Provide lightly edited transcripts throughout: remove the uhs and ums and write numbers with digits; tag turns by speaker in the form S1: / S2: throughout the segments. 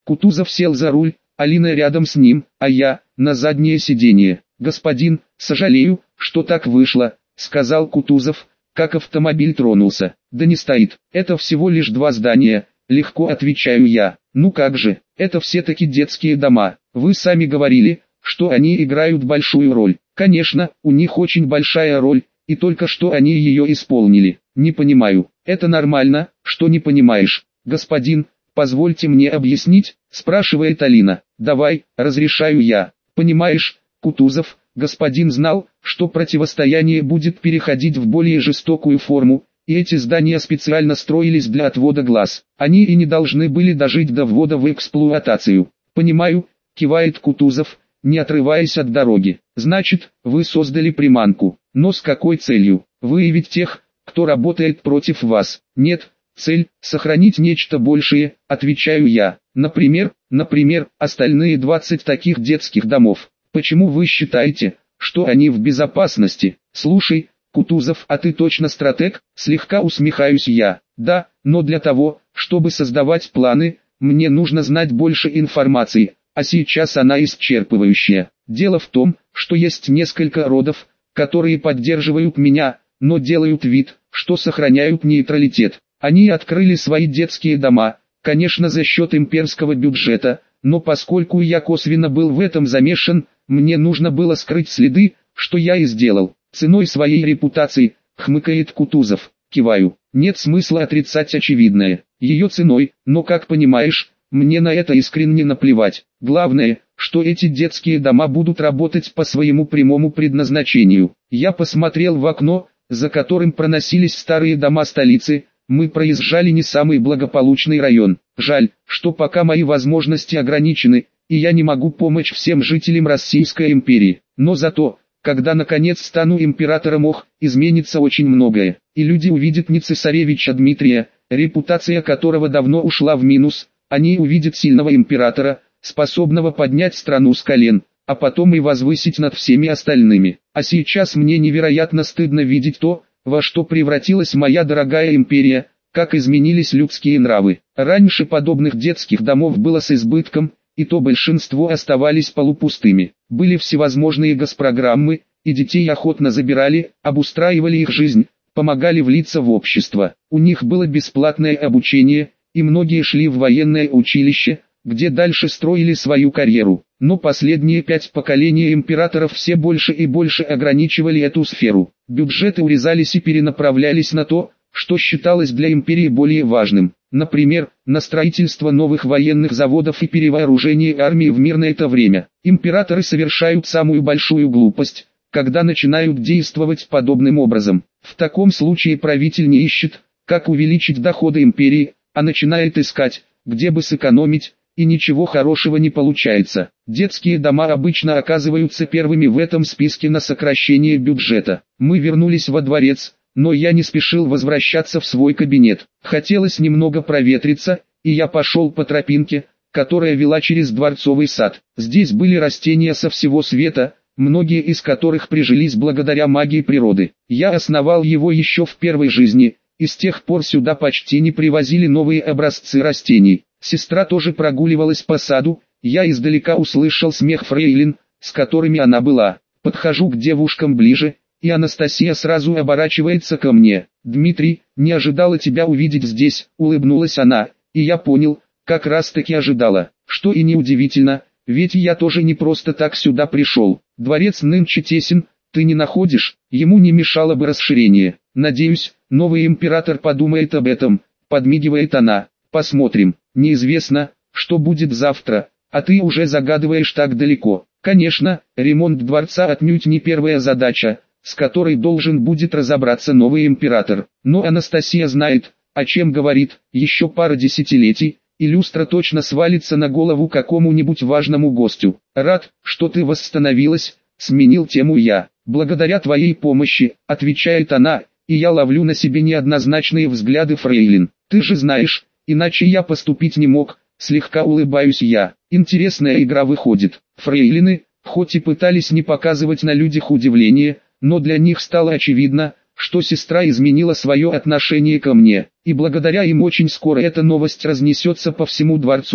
S1: Кутузов сел за руль, Алина рядом с ним, а я на заднее сиденье. «Господин, сожалею, что так вышло», — сказал Кутузов, как автомобиль тронулся. «Да не стоит, это всего лишь 2 здания», — легко отвечаю я. «Ну как же, это все-таки детские дома. Вы сами говорили, что они играют большую роль». «Конечно, у них очень большая роль, и только что они ее исполнили». «Не понимаю». «Это нормально, что не понимаешь, господин, позвольте мне объяснить», — спрашивает Алина. «Давай», — разрешаю я. «Понимаешь, Кутузов, господин знал, что противостояние будет переходить в более жестокую форму, и эти здания специально строились для отвода глаз. Они и не должны были дожить до ввода в эксплуатацию». «Понимаю», — кивает Кутузов, не отрываясь от дороги. «Значит, вы создали приманку. Но с какой целью? Выявить тех, кто работает против вас?» «Нет, цель – сохранить нечто большее», – отвечаю я. Например, остальные 20 таких детских домов. Почему вы считаете, что они в безопасности? Слушай, Кутузов, а ты точно стратег? Слегка усмехаюсь я. Да, но для того, чтобы создавать планы, мне нужно знать больше информации, а сейчас она исчерпывающая. Дело в том, что есть несколько родов, которые поддерживают меня, но делают вид, что сохраняют нейтралитет. Они открыли свои детские дома, конечно за счет имперского бюджета, но поскольку я косвенно был в этом замешан, мне нужно было скрыть следы, что я и сделал. Ценой своей репутации, хмыкает Кутузов. Киваю. Нет смысла отрицать очевидное. Ее ценой, но как понимаешь, мне на это искренне наплевать. Главное, что эти детские дома будут работать по своему прямому предназначению. Я посмотрел в окно, за которым проносились старые дома столицы. Мы проезжали не самый благополучный район. Жаль, что пока мои возможности ограничены, и я не могу помочь всем жителям Российской империи. Но зато, когда наконец стану императором, изменится очень многое. И люди увидят не цесаревича Дмитрия, репутация которого давно ушла в минус, они увидят сильного императора, способного поднять страну с колен, а потом и возвысить над всеми остальными. А сейчас мне невероятно стыдно видеть то, во что превратилась моя дорогая империя, как изменились людские нравы. Раньше подобных детских домов было с избытком, и то большинство оставались полупустыми. Были всевозможные госпрограммы, и детей охотно забирали, обустраивали их жизнь, помогали влиться в общество. У них было бесплатное обучение, и многие шли в военное училище, где дальше строили свою карьеру. Но последние 5 поколений императоров все больше и больше ограничивали эту сферу. Бюджеты урезались и перенаправлялись на то, что считалось для империи более важным. Например, на строительство новых военных заводов и перевооружение армии в мирное это время. Императоры совершают самую большую глупость, когда начинают действовать подобным образом. В таком случае правитель не ищет, как увеличить доходы империи, а начинает искать, где бы сэкономить, и ничего хорошего не получается. Детские дома обычно оказываются первыми в этом списке на сокращение бюджета. Мы вернулись во дворец, но я не спешил возвращаться в свой кабинет. Хотелось немного проветриться, и я пошел по тропинке, которая вела через дворцовый сад. Здесь были растения со всего света, многие из которых прижились благодаря магии природы. Я основал его еще в первой жизни, и с тех пор сюда почти не привозили новые образцы растений. Сестра тоже прогуливалась по саду, я издалека услышал смех фрейлин, с которыми она была. Подхожу к девушкам ближе, и Анастасия сразу оборачивается ко мне. «Дмитрий, не ожидала тебя увидеть здесь», — улыбнулась она, и я понял, как раз таки ожидала, что и неудивительно, ведь я тоже не просто так сюда пришел. Дворец нынче тесен, ты не находишь, ему не мешало бы расширение. Надеюсь, новый император подумает об этом, подмигивает она. Посмотрим, неизвестно, что будет завтра, а ты уже загадываешь так далеко. Конечно, ремонт дворца отнюдь не первая задача, с которой должен будет разобраться новый император. Но Анастасия знает, о чем говорит. Еще пара десятилетий, и люстра точно свалится на голову какому-нибудь важному гостю. Рад, что ты восстановилась, сменил тему я. Благодаря твоей помощи, отвечает она, и я ловлю на себе неоднозначные взгляды фрейлин. Ты же знаешь, иначе я поступить не мог, слегка улыбаюсь я. Интересная игра выходит. Фрейлины, хоть и пытались не показывать на людях удивление, но для них стало очевидно, что сестра изменила свое отношение ко мне, и благодаря им очень скоро эта новость разнесется по всему дворцу,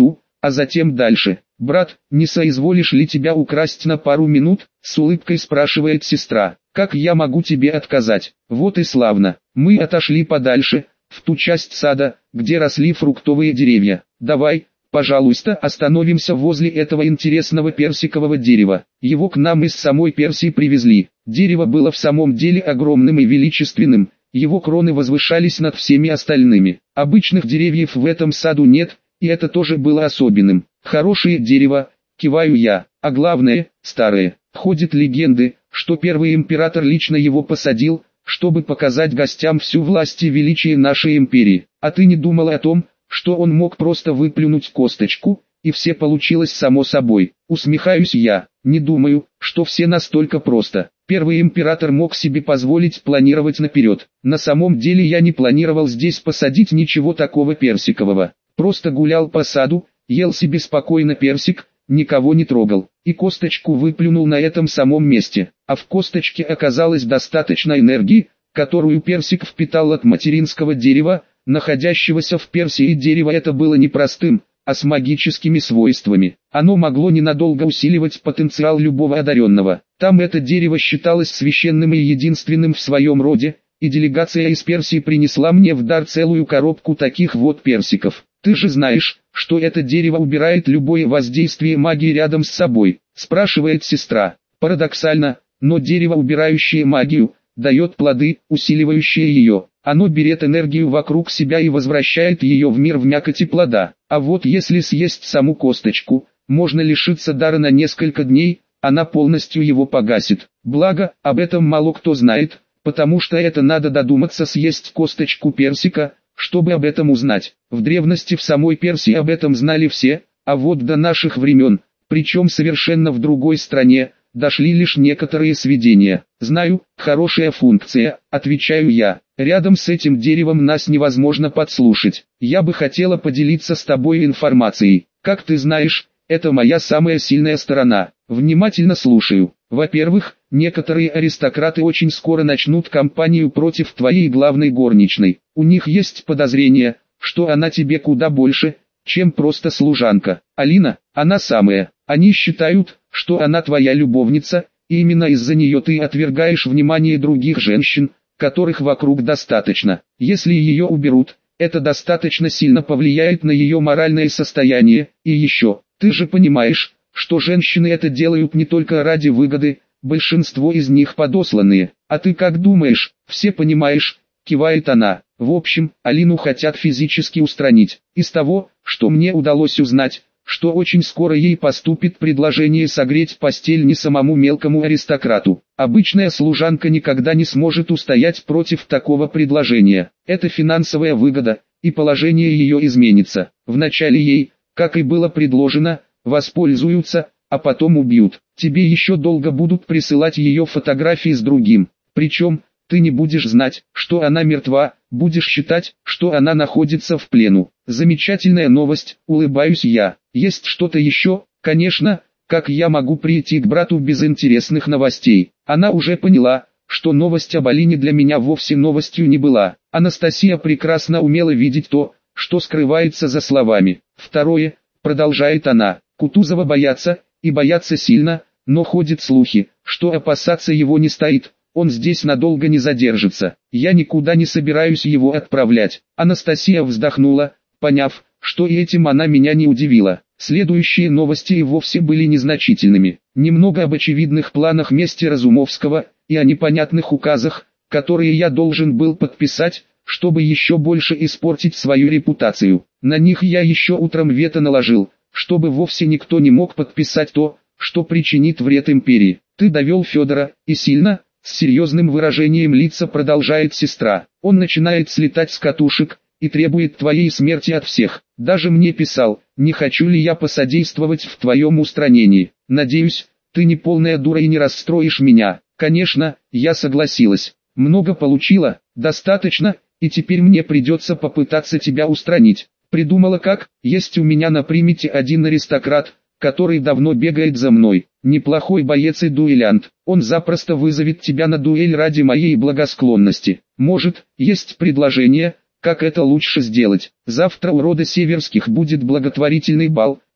S1: а затем дальше. «Брат, не соизволишь ли тебя украсть на пару минут?» — с улыбкой спрашивает сестра. «Как я могу тебе отказать?» Вот и славно. Мы отошли подальше, в ту часть сада, где росли фруктовые деревья. «Давай, пожалуйста, остановимся возле этого интересного персикового дерева. Его к нам из самой Персии привезли». Дерево было в самом деле огромным и величественным, его кроны возвышались над всеми остальными. Обычных деревьев в этом саду нет, и это тоже было особенным. «Хорошее дерево», киваю я, а главное, старое. Ходят легенды, что первый император лично его посадил, чтобы показать гостям всю власть и величие нашей империи. А ты не думал о том, что он мог просто выплюнуть косточку, и все получилось само собой? Усмехаюсь я, не думаю, что все настолько просто. Первый император мог себе позволить планировать наперед. На самом деле я не планировал здесь посадить ничего такого персикового. Просто гулял по саду, ел себе спокойно персик, никого не трогал, и косточку выплюнул на этом самом месте. А в косточке оказалось достаточно энергии, которую персик впитал от материнского дерева, находящегося в Персии. Дерево это было не простым, а с магическими свойствами. Оно могло ненадолго усиливать потенциал любого одаренного. Там это дерево считалось священным и единственным в своем роде, и делегация из Персии принесла мне в дар целую коробку таких вот персиков. «Ты же знаешь, что это дерево убирает любое воздействие магии рядом с собой?» – спрашивает сестра. Парадоксально, но дерево, убирающее магию, дает плоды, усиливающие ее. Оно берет энергию вокруг себя и возвращает ее в мир в мякоти плода. А вот если съесть саму косточку, можно лишиться дара на несколько дней, она полностью его погасит. Благо, об этом мало кто знает, потому что это надо додуматься съесть косточку персика, чтобы об этом узнать. В древности в самой Персии об этом знали все, а вот до наших времен, причем совершенно в другой стране, дошли лишь некоторые сведения. «Знаю, хорошая функция», — отвечаю я. «Рядом с этим деревом нас невозможно подслушать. Я бы хотела поделиться с тобой информацией. Как ты знаешь, это моя самая сильная сторона. Внимательно слушаю. Во-первых, некоторые аристократы очень скоро начнут кампанию против твоей главной горничной. У них есть подозрение, что она тебе куда больше, чем просто служанка. Алина, она самая. Они считают, что она твоя любовница, и именно из-за нее ты отвергаешь внимание других женщин, которых вокруг достаточно. Если ее уберут, это достаточно сильно повлияет на ее моральное состояние. И еще, ты же понимаешь, что женщины это делают не только ради выгоды, большинство из них подосланные. А ты как думаешь? Все понимаешь, кивает она. В общем, Алину хотят физически устранить. Из того, что мне удалось узнать, что очень скоро ей поступит предложение согреть постель не самому мелкому аристократу. Обычная служанка никогда не сможет устоять против такого предложения. Это финансовая выгода, и положение ее изменится. Вначале ей, как и было предложено, воспользуются, а потом убьют. Тебе еще долго будут присылать ее фотографии с другим. Причем, ты не будешь знать, что она мертва, будешь считать, что она находится в плену. Замечательная новость, улыбаюсь я. Есть что-то еще? Конечно, как я могу прийти к брату без интересных новостей? Она уже поняла, что новость об Алине для меня вовсе новостью не была. Анастасия прекрасно умела видеть то, что скрывается за словами. Второе, продолжает она, Кутузова боятся, и боятся сильно, но ходят слухи, что опасаться его не стоит. Он здесь надолго не задержится. Я никуда не собираюсь его отправлять. Анастасия вздохнула, поняв, что и этим она меня не удивила. Следующие новости и вовсе были незначительными. Немного об очевидных планах мести Разумовского и о непонятных указах, которые я должен был подписать, чтобы еще больше испортить свою репутацию. На них я еще утром вето наложил, чтобы вовсе никто не мог подписать то, что причинит вред империи. Ты довел Федора, и сильно? С серьезным выражением лица продолжает сестра. Он начинает слетать с катушек и требует твоей смерти от всех. Даже мне писал, не хочу ли я посодействовать в твоем устранении. Надеюсь, ты не полная дура и не расстроишь меня. Конечно, я согласилась. Много получила, достаточно, и теперь мне придется попытаться тебя устранить. Придумала как? Есть у меня на примете один аристократ, который давно бегает за мной. Неплохой боец и дуэлянт. Он запросто вызовет тебя на дуэль ради моей благосклонности. Может, есть предложение, как это лучше сделать. Завтра у рода Северских будет благотворительный бал,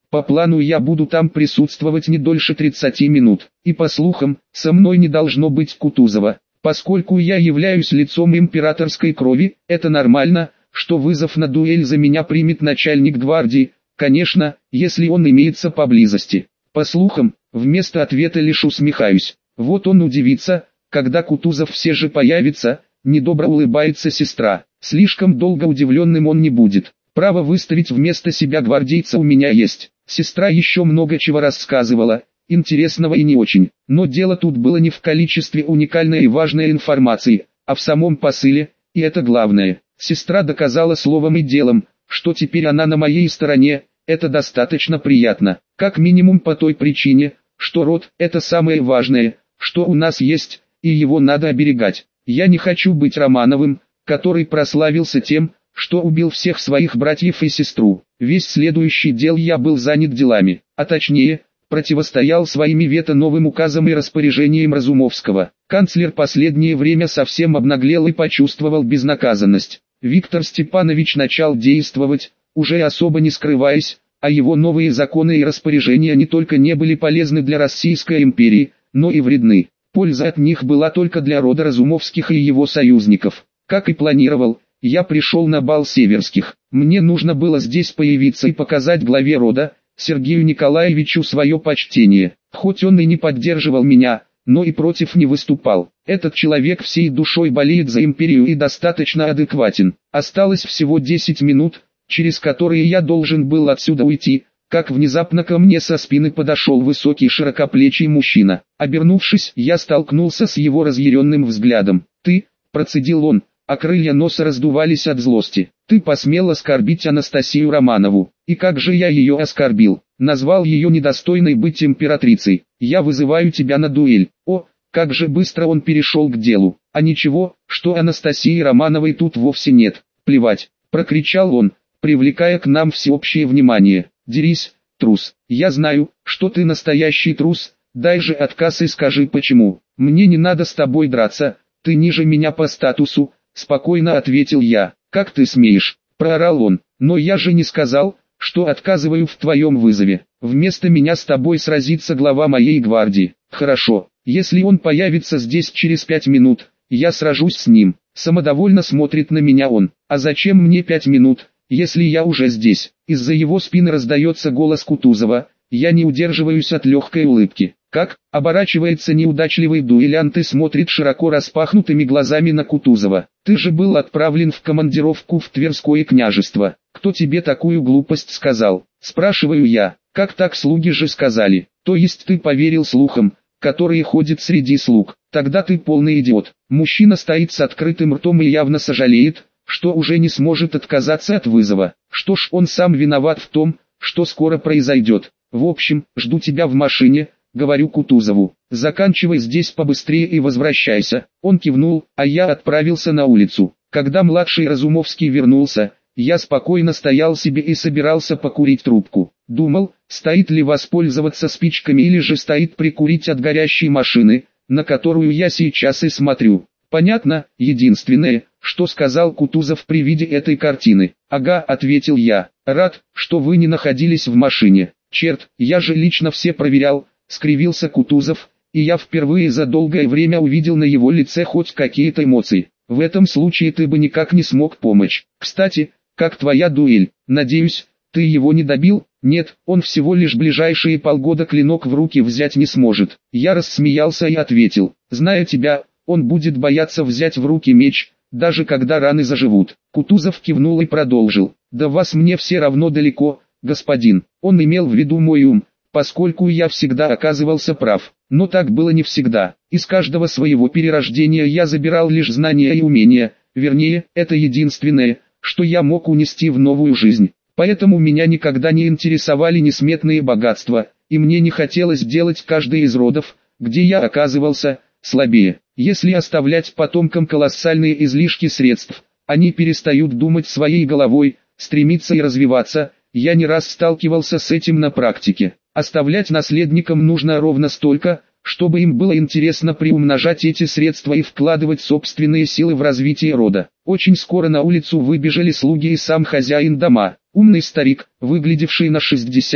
S1: По плану я буду там присутствовать не дольше 30 минут. И по слухам, со мной не должно быть Кутузова. Поскольку я являюсь лицом императорской крови, это нормально, что вызов на дуэль за меня примет начальник гвардии, конечно, если он имеется поблизости. По слухам, вместо ответа лишь усмехаюсь. Вот он удивится, когда Кутузов все же появится, недобро улыбается сестра. Слишком долго удивленным он не будет. Право выставить вместо себя гвардейца у меня есть. Сестра еще много чего рассказывала, интересного и не очень. Но дело тут было не в количестве уникальной и важной информации, а в самом посыле, и это главное. Сестра доказала словом и делом, что теперь она на моей стороне, это достаточно приятно. Как минимум по той причине, что род – это самое важное, что у нас есть, и его надо оберегать. Я не хочу быть Романовым, который прославился тем, что убил всех своих братьев и сестру. Весь следующий дел я был занят делами, а точнее, противостоял своими вето новым указам и распоряжениям Разумовского. Канцлер последнее время совсем обнаглел и почувствовал безнаказанность. Виктор Степанович начал действовать, уже особо не скрываясь, а его новые законы и распоряжения не только не были полезны для Российской империи, но и вредны. Польза от них была только для рода Разумовских и его союзников. Как и планировал, я пришел на бал Северских. Мне нужно было здесь появиться и показать главе рода, Сергею Николаевичу, свое почтение. Хоть он и не поддерживал меня, но и против не выступал. Этот человек всей душой болеет за империю и достаточно адекватен. Осталось всего 10 минут, через которые я должен был отсюда уйти, как внезапно ко мне со спины подошел высокий широкоплечий мужчина. Обернувшись, я столкнулся с его разъяренным взглядом. «Ты», — процедил он, а крылья носа раздувались от злости. «Ты посмел оскорбить Анастасию Романову. И как же я ее оскорбил? Назвал ее недостойной быть императрицей. Я вызываю тебя на дуэль». О, как же быстро он перешел к делу. А ничего, что Анастасии Романовой тут вовсе нет. Плевать, прокричал он, привлекая к нам всеобщее внимание. «Дерись, трус. Я знаю, что ты настоящий трус. Дай же отказ и скажи почему. Мне не надо с тобой драться, ты ниже меня по статусу», спокойно ответил я. «Как ты смеешь?» – проорал он. «Но я же не сказал, что отказываю в твоем вызове. Вместо меня с тобой сразится глава моей гвардии». «Хорошо, если он появится здесь через 5 минут, я сражусь с ним». Самодовольно смотрит на меня он. «А зачем мне 5 минут, если я уже здесь?» Из-за его спины раздается голос Кутузова. Я не удерживаюсь от легкой улыбки. «Как?» — оборачивается неудачливый дуэлянт и смотрит широко распахнутыми глазами на Кутузова. «Ты же был отправлен в командировку в Тверское княжество. Кто тебе такую глупость сказал?» Спрашиваю я. «Как так, слуги же сказали?» «То есть ты поверил слухам, которые ходят среди слуг? Тогда ты полный идиот». Мужчина стоит с открытым ртом и явно сожалеет, что уже не сможет отказаться от вызова. Что ж, он сам виноват в том, что скоро произойдет. «В общем, жду тебя в машине», — говорю Кутузову. «Заканчивай здесь побыстрее и возвращайся». Он кивнул, а я отправился на улицу. Когда младший Разумовский вернулся, я спокойно стоял себе и собирался покурить трубку. Думал, стоит ли воспользоваться спичками или же стоит прикурить от горящей машины, на которую я сейчас и смотрю. Понятно, единственное, что сказал Кутузов при виде этой картины. «Ага», — ответил я, — «рад, что вы не находились в машине». «Черт, я же лично все проверял», — скривился Кутузов, и я впервые за долгое время увидел на его лице хоть какие-то эмоции. «В этом случае ты бы никак не смог помочь. Кстати, как твоя дуэль? Надеюсь, ты его не добил?» «Нет, он всего лишь ближайшие полгода клинок в руки взять не сможет». Я рассмеялся и ответил: «Зная тебя, он будет бояться взять в руки меч, даже когда раны заживут». Кутузов кивнул и продолжил: «Да вас мне все равно далеко, господин». Он имел в виду мой ум, поскольку я всегда оказывался прав. Но так было не всегда. Из каждого своего перерождения я забирал лишь знания и умения, вернее, это единственное, что я мог унести в новую жизнь. Поэтому меня никогда не интересовали несметные богатства, и мне не хотелось делать каждый из родов, где я оказывался, слабее. Если оставлять потомкам колоссальные излишки средств, они перестают думать своей головой, стремиться и развиваться. Я не раз сталкивался с этим на практике. Оставлять наследникам нужно ровно столько, чтобы им было интересно приумножать эти средства и вкладывать собственные силы в развитие рода. Очень скоро на улицу выбежали слуги и сам хозяин дома. Умный старик, выглядевший на 60,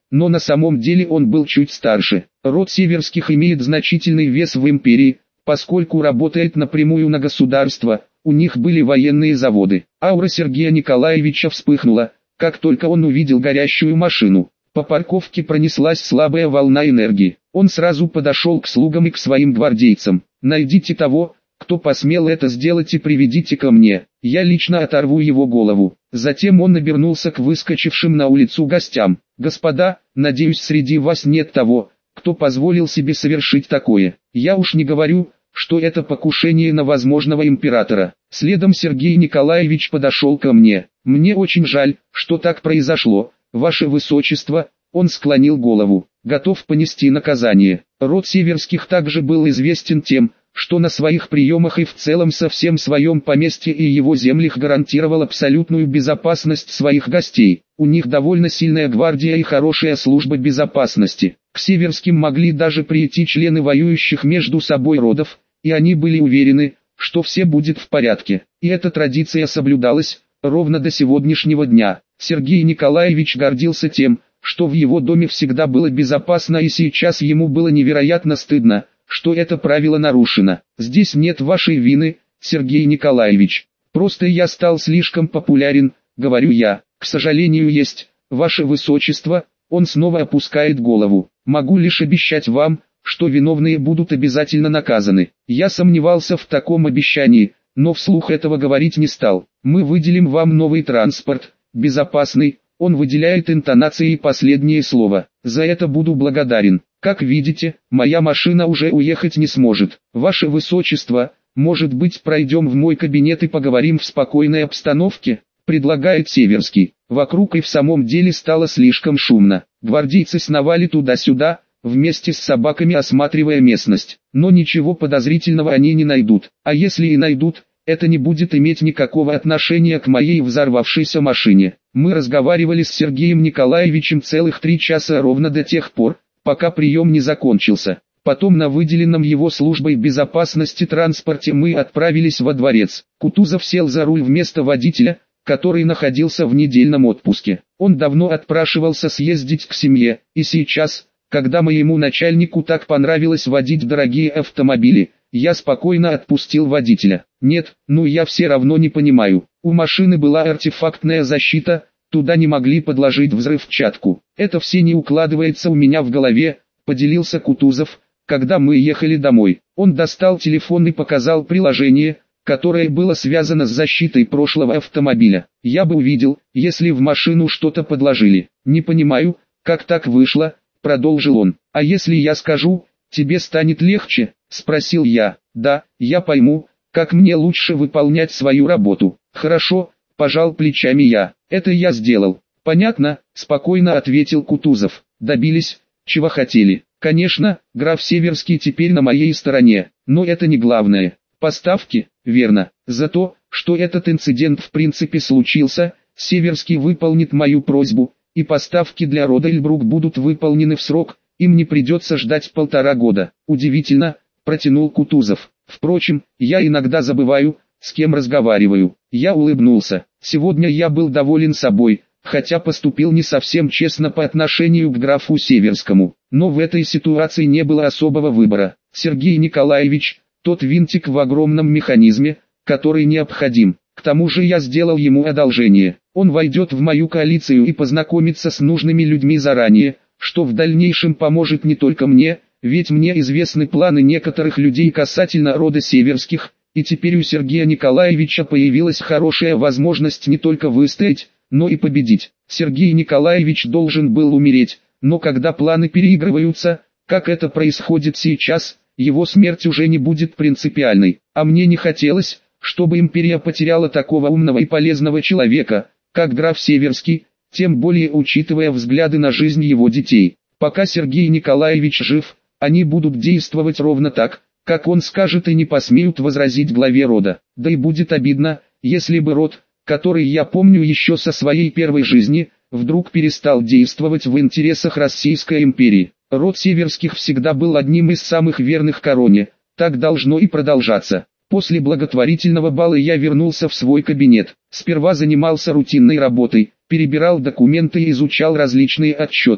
S1: но на самом деле он был чуть старше. Род Северских имеет значительный вес в империи, поскольку работает напрямую на государство, у них были военные заводы. Аура Сергея Николаевича вспыхнула, как только он увидел горящую машину. По парковке пронеслась слабая волна энергии. Он сразу подошел к слугам и к своим гвардейцам. «Найдите того, кто посмел это сделать, и приведите ко мне, я лично оторву его голову». Затем он обернулся к выскочившим на улицу гостям. «Господа, надеюсь, среди вас нет того, кто позволил себе совершить такое. Я уж не говорю, что это покушение на возможного императора». Следом Сергей Николаевич подошел ко мне. «Мне очень жаль, что так произошло, ваше высочество». Он склонил голову, готов понести наказание. Род Северских также был известен тем, что на своих приемах и в целом со всем своем поместье и его землях гарантировал абсолютную безопасность своих гостей. У них довольно сильная гвардия и хорошая служба безопасности. К Северским могли даже прийти члены воюющих между собой родов, и они были уверены, что все будет в порядке. И эта традиция соблюдалась, ровно до сегодняшнего дня. Сергей Николаевич гордился тем, что в его доме всегда было безопасно, и сейчас ему было невероятно стыдно, что это правило нарушено. Здесь нет вашей вины, Сергей Николаевич. Просто я стал слишком популярен, говорю я. К сожалению, есть, ваше высочество. Он снова опускает голову. Могу лишь обещать вам, что виновные будут обязательно наказаны. Я сомневался в таком обещании, но вслух этого говорить не стал. Мы выделим вам новый транспорт, безопасный. Он выделяет интонацией последнее слово. За это буду благодарен. Как видите, моя машина уже уехать не сможет. Ваше высочество, может быть, пройдем в мой кабинет и поговорим в спокойной обстановке? Предлагает Северский. Вокруг и в самом деле стало слишком шумно. Гвардейцы сновали туда-сюда, вместе с собаками осматривая местность. Но ничего подозрительного они не найдут. А если и найдут, это не будет иметь никакого отношения к моей взорвавшейся машине. Мы разговаривали с Сергеем Николаевичем целых 3 часа ровно до тех пор, пока прием не закончился. Потом на выделенном его службой безопасности транспорте мы отправились во дворец. Кутузов сел за руль вместо водителя, который находился в недельном отпуске. Он давно отпрашивался съездить к семье, и сейчас, когда моему начальнику так понравилось водить дорогие автомобили, я спокойно отпустил водителя. Нет, я все равно не понимаю. У машины была артефактная защита, туда не могли подложить взрывчатку. Это все не укладывается у меня в голове, поделился Кутузов, когда мы ехали домой. Он достал телефон и показал приложение, которое было связано с защитой прошлого автомобиля. Я бы увидел, если в машину что-то подложили. Не понимаю, как так вышло, продолжил он. А если я скажу, тебе станет легче? Спросил я. Да, я пойму, как мне лучше выполнять свою работу. Хорошо, пожал плечами я. Это я сделал. Понятно, спокойно ответил Кутузов. Добились, чего хотели. Конечно, граф Северский теперь на моей стороне, но это не главное. Поставки, верно. За то, что этот инцидент в принципе случился, Северский выполнит мою просьбу, и поставки для рода Эльбрук будут выполнены в срок, им не придется ждать 1,5 года. Удивительно, протянул Кутузов. Впрочем, я иногда забываю, с кем разговариваю. Я улыбнулся. Сегодня я был доволен собой, хотя поступил не совсем честно по отношению к графу Северскому. Но в этой ситуации не было особого выбора. Сергей Николаевич, тот винтик в огромном механизме, который необходим. К тому же я сделал ему одолжение. Он войдет в мою коалицию и познакомится с нужными людьми заранее, что в дальнейшем поможет не только мне, ведь мне известны планы некоторых людей касательно рода Северских, и теперь у Сергея Николаевича появилась хорошая возможность не только выстоять, но и победить. Сергей Николаевич должен был умереть, но когда планы переигрываются, как это происходит сейчас, его смерть уже не будет принципиальной. А мне не хотелось, чтобы империя потеряла такого умного и полезного человека, как граф Северский, тем более учитывая взгляды на жизнь его детей. Пока Сергей Николаевич жив, они будут действовать ровно так, как он скажет, и не посмеют возразить главе рода. Да и будет обидно, если бы род, который я помню еще со своей первой жизни, вдруг перестал действовать в интересах Российской империи. Род Северских всегда был одним из самых верных короне, так должно и продолжаться. После благотворительного бала я вернулся в свой кабинет. Сперва занимался рутинной работой, перебирал документы и изучал различные отчеты.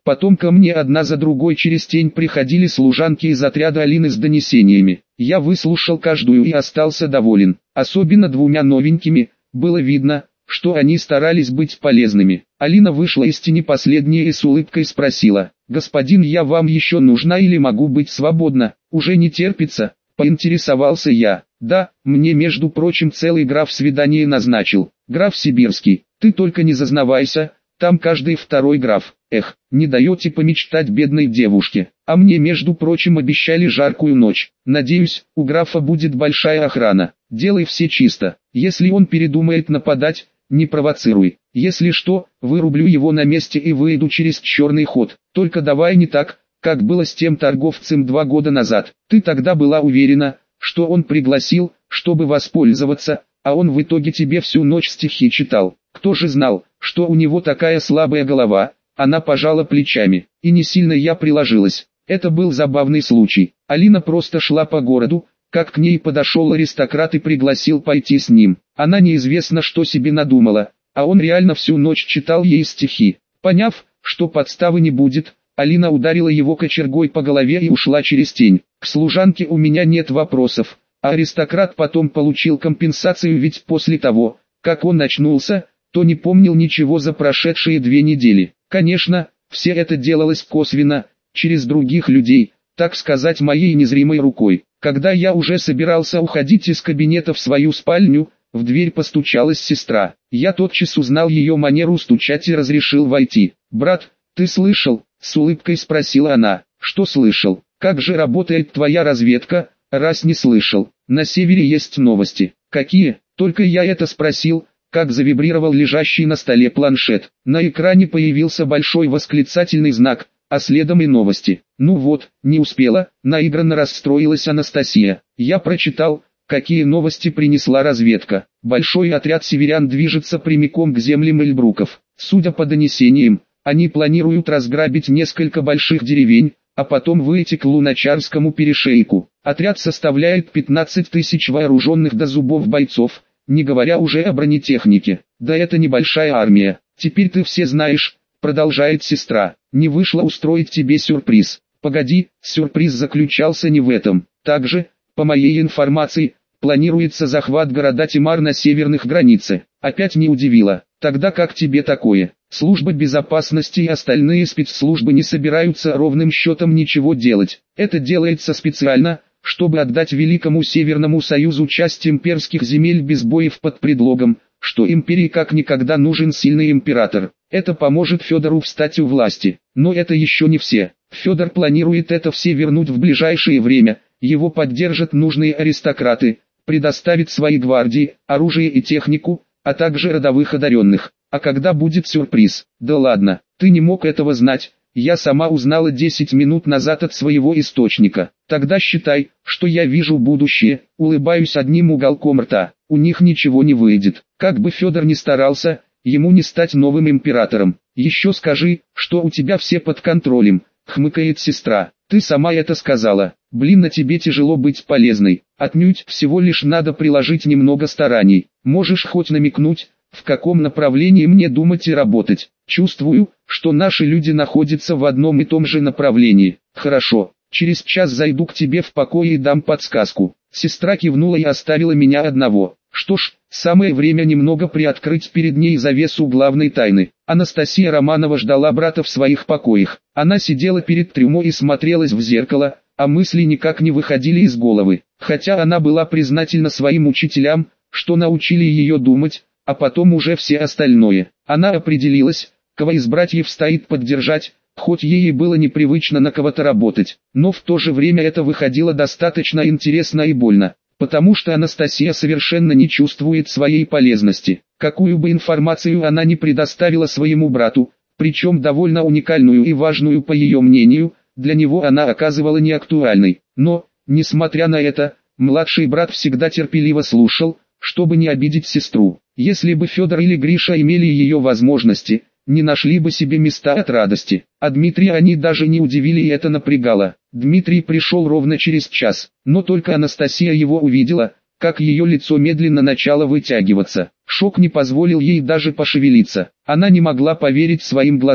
S1: Потом ко мне одна за другой через тень приходили служанки из отряда Алины с донесениями. Я выслушал каждую и остался доволен. Особенно двумя новенькими, было видно, что они старались быть полезными. Алина вышла из тени последняя и с улыбкой спросила: «Господин, я вам еще нужна или могу быть свободна? Уже не терпится?» Поинтересовался я. «Да, мне между прочим целый граф свидание назначил. Граф Сибирский, ты только не зазнавайся, там каждый второй граф. Эх, не даете помечтать бедной девушке. А мне между прочим обещали жаркую ночь. Надеюсь, у графа будет большая охрана. Делай все чисто. Если он передумает нападать, не провоцируй. Если что, вырублю его на месте и выйду через черный ход. Только давай не так, как было с тем торговцем 2 года назад. Ты тогда была уверена, что он пригласил, чтобы воспользоваться, а он в итоге тебе всю ночь стихи читал. Кто же знал, что у него такая слабая голова?» Она пожала плечами. И не сильно я приложилась. Это был забавный случай. Алина просто шла по городу, как к ней подошел аристократ и пригласил пойти с ним. Она неизвестно что себе надумала, а он реально всю ночь читал ей стихи. Поняв, что подставы не будет, Алина ударила его кочергой по голове и ушла через тень. К служанке у меня нет вопросов, а аристократ потом получил компенсацию, ведь после того, как он очнулся, то не помнил ничего за прошедшие 2 недели. Конечно, все это делалось косвенно, через других людей, так сказать, моей незримой рукой. Когда я уже собирался уходить из кабинета в свою спальню, в дверь постучалась сестра. Я тотчас узнал ее манеру стучать и разрешил войти. «Брат, ты слышал?» — с улыбкой спросила она. «Что слышал? Как же работает твоя разведка, раз не слышал? На севере есть новости». «Какие?» Только я это спросил, как завибрировал лежащий на столе планшет. На экране появился большой восклицательный знак, а следом и новости. «Ну вот, не успела», — наигранно расстроилась Анастасия. «Я прочитал, какие новости принесла разведка. Большой отряд северян движется прямиком к землям Эльбруков. Судя по донесениям, они планируют разграбить несколько больших деревень, а потом выйти к Луначарскому перешейку. Отряд составляет 15 тысяч вооруженных до зубов бойцов, не говоря уже о бронетехнике. Да это небольшая армия. Теперь ты все знаешь», — продолжает сестра. «Не вышло устроить тебе сюрприз». «Погоди, сюрприз заключался не в этом. Также, по моей информации, планируется захват города Тимар на северных границе». Опять не удивило. «Тогда как тебе такое?» Служба безопасности и остальные спецслужбы не собираются ровным счетом ничего делать. Это делается специально, чтобы отдать Великому Северному Союзу часть имперских земель без боев под предлогом, что империи как никогда нужен сильный император. Это поможет Федору встать у власти. Но это еще не все. Федор планирует это все вернуть в ближайшее время, его поддержат нужные аристократы, предоставит свои гвардии, оружие и технику, а также родовых одаренных. А когда будет сюрприз? Да ладно, ты не мог этого знать. Я сама узнала 10 минут назад от своего источника. Тогда считай, что я вижу будущее, улыбаюсь одним уголком рта. У них ничего не выйдет. Как бы Федор ни старался, ему не стать новым императором. Еще скажи, что у тебя все под контролем, хмыкает сестра. Ты сама это сказала. Блин, на тебе тяжело быть полезной. Отнюдь, всего лишь надо приложить немного стараний. Можешь хоть намекнуть, в каком направлении мне думать и работать. Чувствую, что наши люди находятся в одном и том же направлении. Хорошо, через час зайду к тебе в покое и дам подсказку. Сестра кивнула и оставила меня одного. Что ж, самое время немного приоткрыть перед ней завесу главной тайны. Анастасия Романова ждала брата в своих покоях. Она сидела перед трюмо и смотрелась в зеркало, а мысли никак не выходили из головы. Хотя она была признательна своим учителям, что научили ее думать, а потом уже все остальное. Она определилась, кого из братьев стоит поддержать, хоть ей и было непривычно на кого-то работать. Но в то же время это выходило достаточно интересно и больно, потому что Анастасия совершенно не чувствует своей полезности. Какую бы информацию она ни предоставила своему брату, причем довольно уникальную и важную по ее мнению, для него она оказывала неактуальной. Но, несмотря на это, младший брат всегда терпеливо слушал, чтобы не обидеть сестру. Если бы Федор или Гриша имели ее возможности, не нашли бы себе места от радости. А Дмитрия они даже не удивили, и это напрягало. Дмитрий пришел ровно через час, но только Анастасия его увидела, как ее лицо медленно начало вытягиваться. Шок не позволил ей даже пошевелиться. Она не могла поверить своим глазам.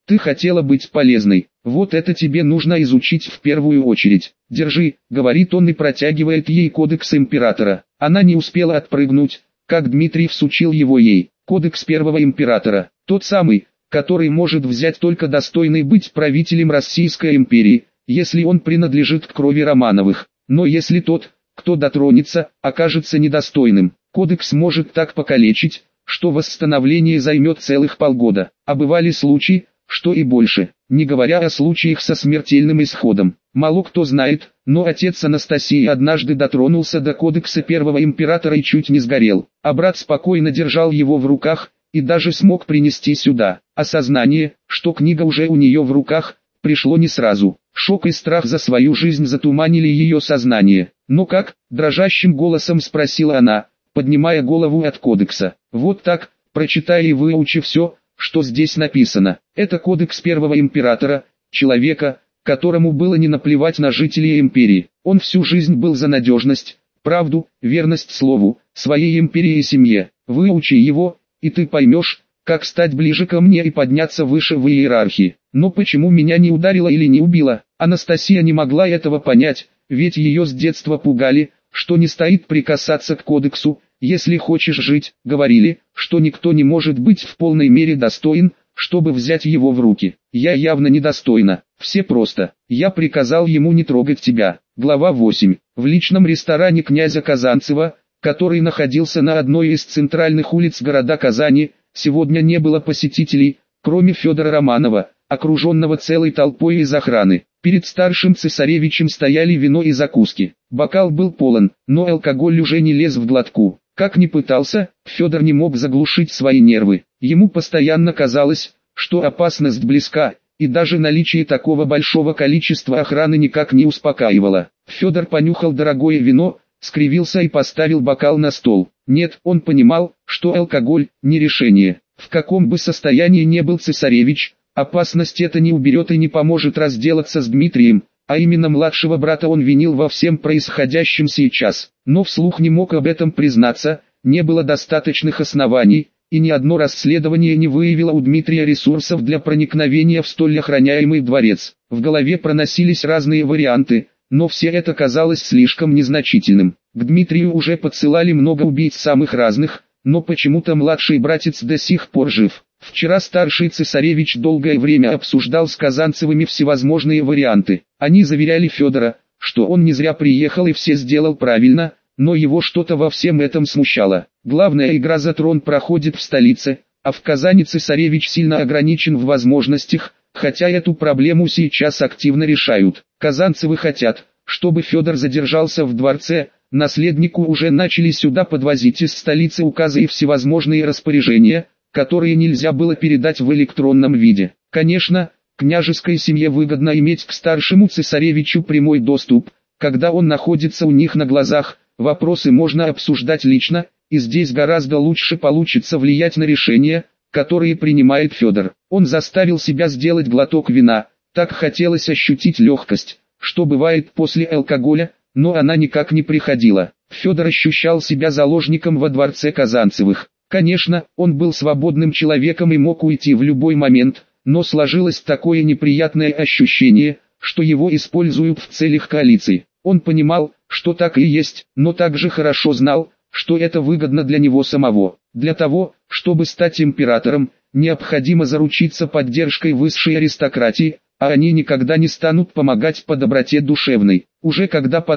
S1: Ты хотела быть полезной, вот это тебе нужно изучить в первую очередь. Держи, говорит он и протягивает ей кодекс императора. Она не успела отпрыгнуть, как Дмитрий всучил его ей. Кодекс первого императора, тот самый, который может взять только достойный быть правителем Российской империи, если он принадлежит к крови Романовых. Но если тот, кто дотронется, окажется недостойным, кодекс может так покалечить, что восстановление займет целых полгода. А бывали случаи, что и больше, не говоря о случаях со смертельным исходом. Мало кто знает, но отец Анастасии однажды дотронулся до кодекса первого императора и чуть не сгорел, а брат спокойно держал его в руках и даже смог принести сюда. Осознание, что книга уже у нее в руках, пришло не сразу. Шок и страх за свою жизнь затуманили ее сознание. «Ну как?» – дрожащим голосом спросила она, поднимая голову от кодекса. «Вот так, прочитай и выучи все, что здесь написано. Это кодекс первого императора, человека, которому было не наплевать на жителей империи. Он всю жизнь был за надежность, правду, верность слову, своей империи и семье. Выучи его, и ты поймешь, как стать ближе ко мне и подняться выше в иерархии. Но почему меня не ударила или не убила?» Анастасия не могла этого понять, ведь ее с детства пугали, что не стоит прикасаться к кодексу. «Если хочешь жить», говорили, что никто не может быть в полной мере достоин, чтобы взять его в руки. Я явно недостойна. Все просто. Я приказал ему не трогать тебя. Глава 8. В личном ресторане князя Казанцева, который находился на одной из центральных улиц города Казани, сегодня не было посетителей, кроме Федора Романова, окруженного целой толпой из охраны. Перед старшим цесаревичем стояли вино и закуски. Бокал был полон, но алкоголь уже не лез в глотку. Как ни пытался, Федор не мог заглушить свои нервы. Ему постоянно казалось, что опасность близка, и даже наличие такого большого количества охраны никак не успокаивало. Федор понюхал дорогое вино, скривился и поставил бокал на стол. Нет, он понимал, что алкоголь – не решение. В каком бы состоянии не был цесаревич, опасность это не уберет и не поможет разделаться с Дмитрием, а именно младшего брата он винил во всем происходящем сейчас. Но вслух не мог об этом признаться, не было достаточных оснований, и ни одно расследование не выявило у Дмитрия ресурсов для проникновения в столь охраняемый дворец. В голове проносились разные варианты, но все это казалось слишком незначительным. К Дмитрию уже подсылали много убийц самых разных, но почему-то младший братец до сих пор жив. Вчера старший цесаревич долгое время обсуждал с Казанцевыми всевозможные варианты. Они заверяли Федора, что он не зря приехал и все сделал правильно, но его что-то во всем этом смущало. Главная игра за трон проходит в столице, а в Казани цесаревич сильно ограничен в возможностях, хотя эту проблему сейчас активно решают. Казанцевы хотят, чтобы Федор задержался в дворце, наследнику уже начали сюда подвозить из столицы указы и всевозможные распоряжения, которые нельзя было передать в электронном виде. Конечно, княжеской семье выгодно иметь к старшему цесаревичу прямой доступ, когда он находится у них на глазах, вопросы можно обсуждать лично, и здесь гораздо лучше получится влиять на решения, которые принимает Федор. Он заставил себя сделать глоток вина, так хотелось ощутить легкость, что бывает после алкоголя, но она никак не приходила. Федор ощущал себя заложником во дворце Казанцевых. Конечно, он был свободным человеком и мог уйти в любой момент, но сложилось такое неприятное ощущение, что его используют в целях коалиции. Он понимал, что так и есть, но также хорошо знал, что это выгодно для него самого. Для того, чтобы стать императором, необходимо заручиться поддержкой высшей аристократии, а они никогда не станут помогать по доброте душевной. Уже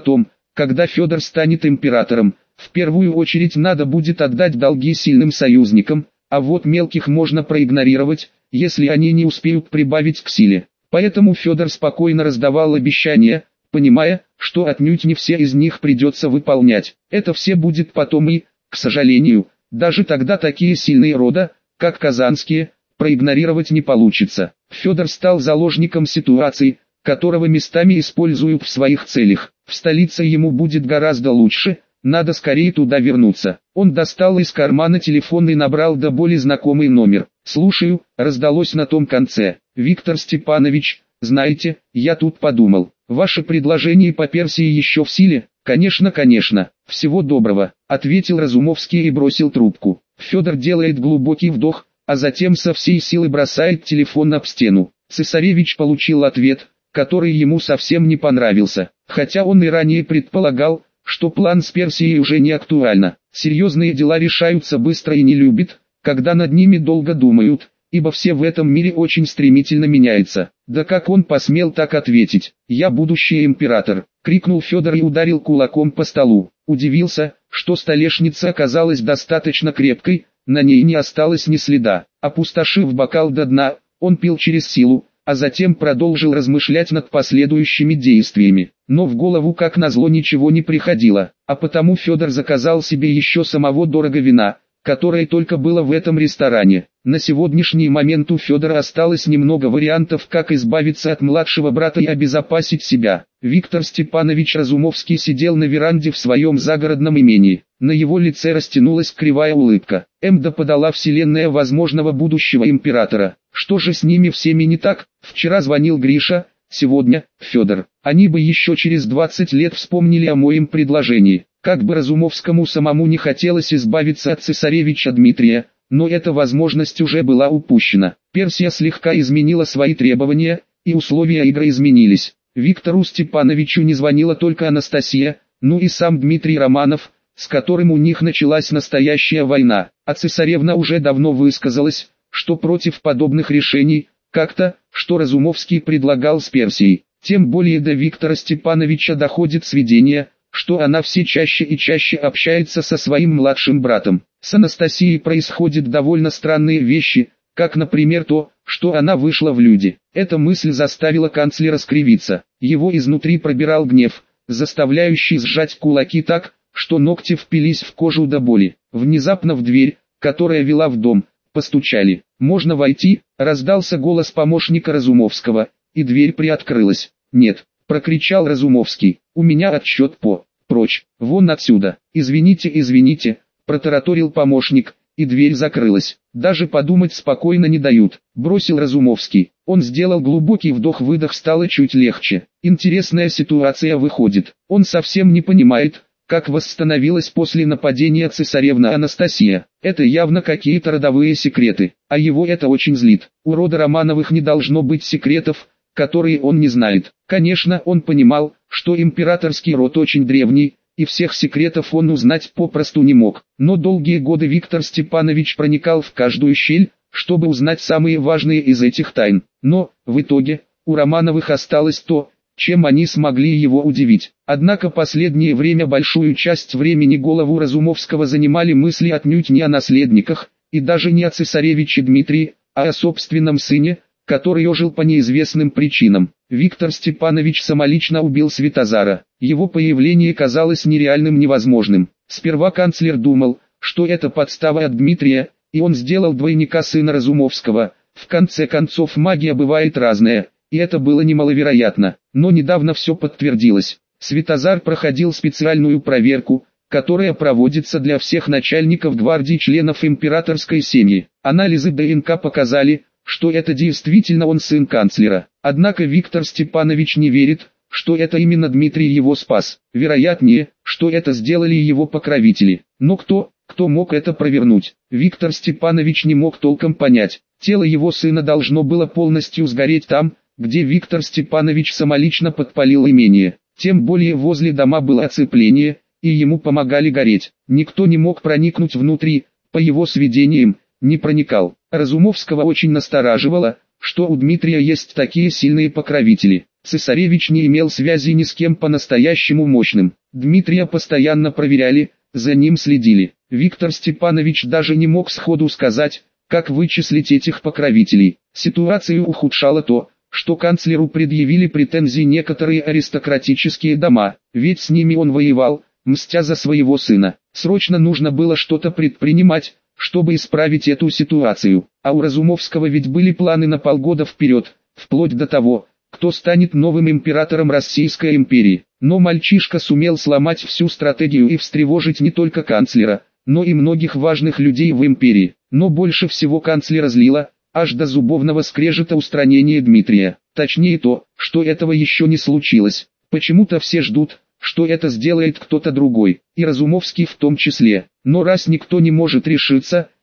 S1: когда Федор станет императором, в первую очередь надо будет отдать долги сильным союзникам, а вот мелких можно проигнорировать, если они не успеют прибавить к силе. Поэтому Федор спокойно раздавал обещания, понимая, что отнюдь не все из них придется выполнять. Это все будет потом и, к сожалению, даже тогда такие сильные рода, как казанские, проигнорировать не получится. Федор стал заложником ситуации, которого местами используют в своих целях. В столице ему будет гораздо лучше, надо скорее туда вернуться. Он достал из кармана телефон и набрал до боли знакомый номер. «Слушаю», раздалось на том конце. «Виктор Степанович, знаете, я тут подумал. Ваше предложение по Персии еще в силе?» «Конечно, конечно. Всего доброго», ответил Разумовский и бросил трубку. Федор делает глубокий вдох, а затем со всей силы бросает телефон об стену. Цесаревич получил ответ, который ему совсем не понравился, хотя он и ранее предполагал, что план с Персией уже не актуально. Серьезные дела решаются быстро и не любит, когда над ними долго думают, ибо все в этом мире очень стремительно меняется. Да как он посмел так ответить? «Я будущий император», — крикнул Федор и ударил кулаком по столу. Удивился, что столешница оказалась достаточно крепкой, на ней не осталось ни следа. Опустошив бокал до дна, он пил через силу, а затем продолжил размышлять над последующими действиями. Но в голову как назло ничего не приходило, а потому Федор заказал себе еще самого дорого вина, которое только было в этом ресторане. На сегодняшний момент у Федора осталось немного вариантов, как избавиться от младшего брата и обезопасить себя. Виктор Степанович Разумовский сидел на веранде в своем загородном имении. На его лице растянулась кривая улыбка. МД подала вселенная возможного будущего императора. Что же с ними всеми не так? Вчера звонил Гриша, сегодня Федор. Они бы еще через 20 лет вспомнили о моем предложении. Как бы Разумовскому самому не хотелось избавиться от цесаревича Дмитрия, но эта возможность уже была упущена. Персия слегка изменила свои требования, и условия игры изменились. Виктору Степановичу не звонила только Анастасия, ну и сам Дмитрий Романов, с которым у них началась настоящая война. А цесаревна уже давно высказалась, что против подобных решений, как-то, что Разумовский предлагал с Персией. Тем более до Виктора Степановича доходит сведения, что она все чаще и чаще общается со своим младшим братом. С Анастасией происходят довольно странные вещи, как, например, то, что она вышла в люди. Эта мысль заставила канцлера скривиться. Его изнутри пробирал гнев, заставляющий сжать кулаки так, что ногти впились в кожу до боли. Внезапно в дверь, которая вела в дом, постучали. «Можно войти?» — раздался голос помощника Разумовского, и дверь приоткрылась. «Нет», — прокричал Разумовский, — «у меня отчет по... прочь, вон отсюда». «Извините», — протараторил помощник, и дверь закрылась. «Даже подумать спокойно не дают», — бросил Разумовский. Он сделал глубокий вдох-выдох, стало чуть легче. Интересная ситуация выходит. Он совсем не понимает, как восстановилась после нападения цесаревна Анастасия. Это явно какие-то родовые секреты, а его это очень злит. У рода Романовых не должно быть секретов, которые он не знает. Конечно, он понимал, что императорский род очень древний, и всех секретов он узнать попросту не мог. Но долгие годы Виктор Степанович проникал в каждую щель, чтобы узнать самые важные из этих тайн. Но, в итоге, у Романовых осталось то, чем они смогли его удивить. Однако последнее время большую часть времени голову Разумовского занимали мысли отнюдь не о наследниках, и даже не о цесаревиче Дмитрии, а о собственном сыне, который ожил по неизвестным причинам. Виктор Степанович самолично убил Святозара. Его появление казалось нереальным, невозможным. Сперва канцлер думал, что это подстава от Дмитрия, и он сделал двойника сына Разумовского. В конце концов, магия бывает разная, и это было немаловероятно. Но недавно все подтвердилось. Святозар проходил специальную проверку, которая проводится для всех начальников гвардии, членов императорской семьи. Анализы ДНК показали, что это действительно он, сын канцлера. Однако Виктор Степанович не верит, что это именно Дмитрий его спас. Вероятнее, что это сделали его покровители. Но кто мог это провернуть? Виктор Степанович не мог толком понять. Тело его сына должно было полностью сгореть там, где Виктор Степанович самолично подпалил имение. Тем более возле дома было оцепление, и ему помогали гореть. Никто не мог проникнуть внутри, по его сведениям, не проникал. Разумовского очень настораживало, что у Дмитрия есть такие сильные покровители. Цесаревич не имел связи ни с кем по-настоящему мощным. Дмитрия постоянно проверяли, за ним следили. Виктор Степанович даже не мог сходу сказать, как вычислить этих покровителей. Ситуацию ухудшало то, что канцлеру предъявили претензии некоторые аристократические дома, ведь с ними он воевал, мстя за своего сына. Срочно нужно было что-то предпринимать, чтобы исправить эту ситуацию. А у Разумовского ведь были планы на полгода вперед, вплоть до того, кто станет новым императором Российской империи. Но мальчишка сумел сломать всю стратегию и встревожить не только канцлера, но и многих важных людей в империи. Но больше всего канцлера злило, аж до зубовного скрежета, устранение Дмитрия. Точнее то, что этого еще не случилось. Почему-то все ждут, что это сделает кто-то другой, и Разумовский в том числе. Но раз никто не может решиться,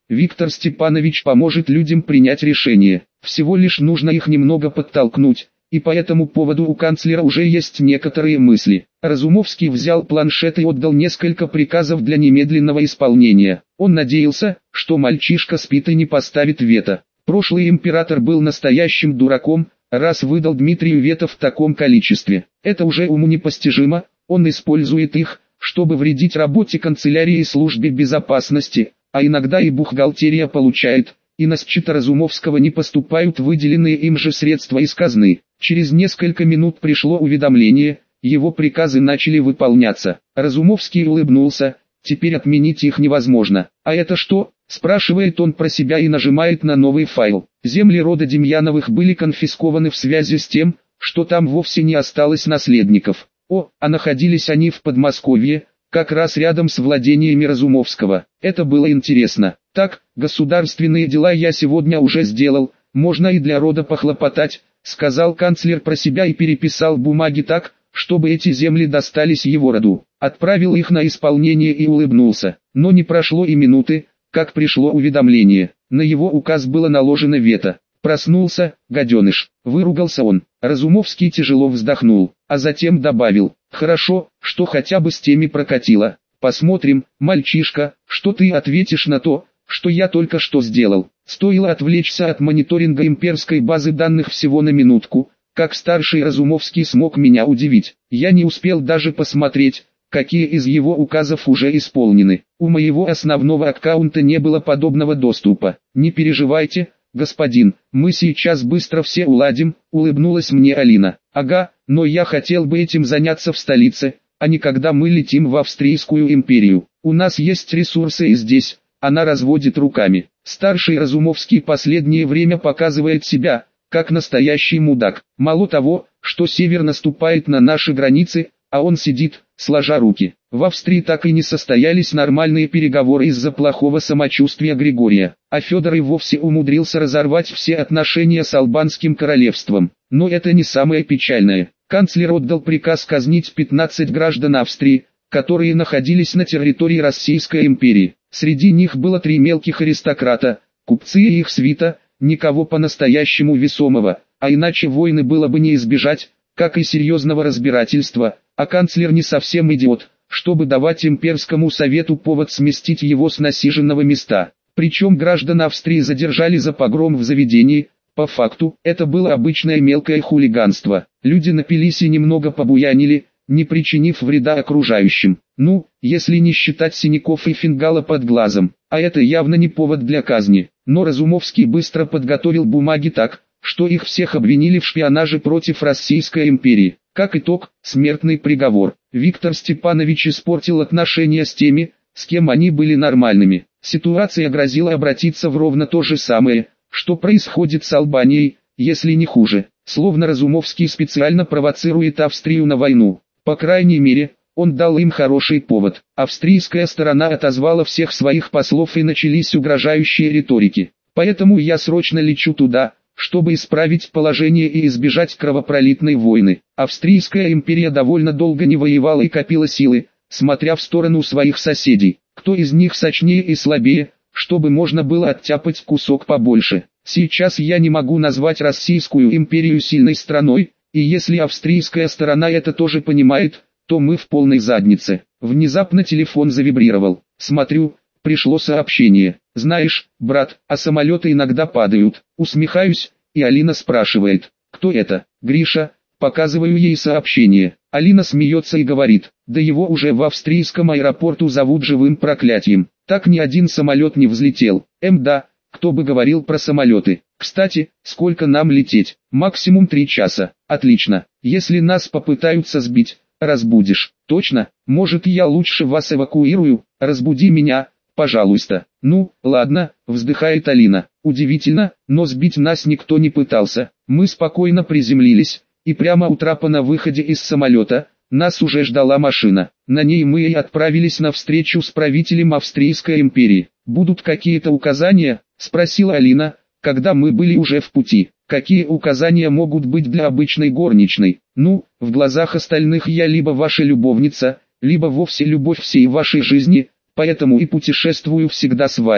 S1: Виктор Степанович поможет людям принять решение. Всего лишь нужно их немного подтолкнуть, и по этому поводу у канцлера уже есть некоторые мысли. Разумовский взял планшет и отдал несколько приказов для немедленного исполнения. Он надеялся, что мальчишка спит и не поставит вето. Прошлый император был настоящим дураком, раз выдал Дмитрию вето в таком количестве. Это уже уму непостижимо, он использует их, чтобы вредить работе канцелярии и службе безопасности, а иногда и бухгалтерия получает, и на счет Разумовского не поступают выделенные им же средства из казны. Через несколько минут пришло уведомление, его приказы начали выполняться. Разумовский улыбнулся, теперь отменить их невозможно. «А это что?» – спрашивает он про себя и нажимает на новый файл. Земли рода Демьяновых были конфискованы в связи с тем, что там вовсе не осталось наследников. А находились они в Подмосковье, как раз рядом с владениями Разумовского. Это было интересно. Так, государственные дела я сегодня уже сделал, можно и для рода похлопотать, сказал канцлер про себя и переписал бумаги так, чтобы эти земли достались его роду. Отправил их на исполнение и улыбнулся. Но не прошло и минуты, как пришло уведомление. На его указ было наложено вето. Проснулся, гаденыш, выругался он. Разумовский тяжело вздохнул, а затем добавил: хорошо, что хотя бы с теми прокатило. Посмотрим, мальчишка, что ты ответишь на то, что я только что сделал. Стоило отвлечься от мониторинга имперской базы данных всего на минутку, как старший Разумовский смог меня удивить. Я не успел даже посмотреть, какие из его указов уже исполнены. У моего основного аккаунта не было подобного доступа. Не переживайте, господин, мы сейчас быстро все уладим, улыбнулась мне Алина. Ага, но я хотел бы этим заняться в столице, а не когда мы летим в Австрийскую империю. У нас есть ресурсы и здесь. Она разводит руками. Старший Разумовский последнее время показывает себя, как настоящий мудак. Мало того, что север наступает на наши границы, а он сидит, сложа руки. В Австрии так и не состоялись нормальные переговоры из-за плохого самочувствия Григория, а Федор и вовсе умудрился разорвать все отношения с Албанским королевством. Но это не самое печальное. Канцлер отдал приказ казнить 15 граждан Австрии, которые находились на территории Российской империи. Среди них было 3 мелких аристократа, купцы и их свита, никого по-настоящему весомого, а иначе войны было бы не избежать, как и серьезного разбирательства, а канцлер не совсем идиот, чтобы давать имперскому совету повод сместить его с насиженного места. Причем граждан Австрии задержали за погром в заведении. По факту, это было обычное мелкое хулиганство. Люди напились и немного побуянили, не причинив вреда окружающим. Ну, если не считать синяков и фингала под глазом, а это явно не повод для казни. Но Разумовский быстро подготовил бумаги так, что их всех обвинили в шпионаже против Российской империи. Как итог, смертный приговор. Виктор Степанович испортил отношения с теми, с кем они были нормальными. Ситуация грозила обратиться в ровно то же самое, что происходит с Албанией, если не хуже. Словно Разумовский специально провоцирует Австрию на войну. По крайней мере, он дал им хороший повод. Австрийская сторона отозвала всех своих послов и начались угрожающие риторики. Поэтому я срочно лечу туда, чтобы исправить положение и избежать кровопролитной войны. Австрийская империя довольно долго не воевала и копила силы, смотря в сторону своих соседей. Кто из них сочнее и слабее, чтобы можно было оттяпать кусок побольше. Сейчас я не могу назвать Российскую империю сильной страной, и если австрийская сторона это тоже понимает, то мы в полной заднице. Внезапно телефон завибрировал. Смотрю, пришло сообщение. Знаешь, брат, а самолеты иногда падают. Усмехаюсь, и Алина спрашивает, кто это? Гриша. Показываю ей сообщение. Алина смеется и говорит, да его уже в австрийском аэропорту зовут живым проклятием. Так ни один самолет не взлетел. Да, кто бы говорил про самолеты. Кстати, сколько нам лететь? Максимум 3 часа. Отлично. Если нас попытаются сбить, разбудишь. Точно? Может, я лучше вас эвакуирую? Разбуди меня, пожалуйста. Ну, ладно, вздыхает Алина. Удивительно, но сбить нас никто не пытался. Мы спокойно приземлились, и прямо у трапа на выходе из самолета нас уже ждала машина. На ней мы и отправились на встречу с правителем Австрийской империи. «Будут какие-то указания?» – спросила Алина, когда мы были уже в пути. «Какие указания могут быть для обычной горничной? Ну, в глазах остальных я либо ваша любовница, либо вовсе любовь всей вашей жизни, поэтому и путешествую всегда с вами.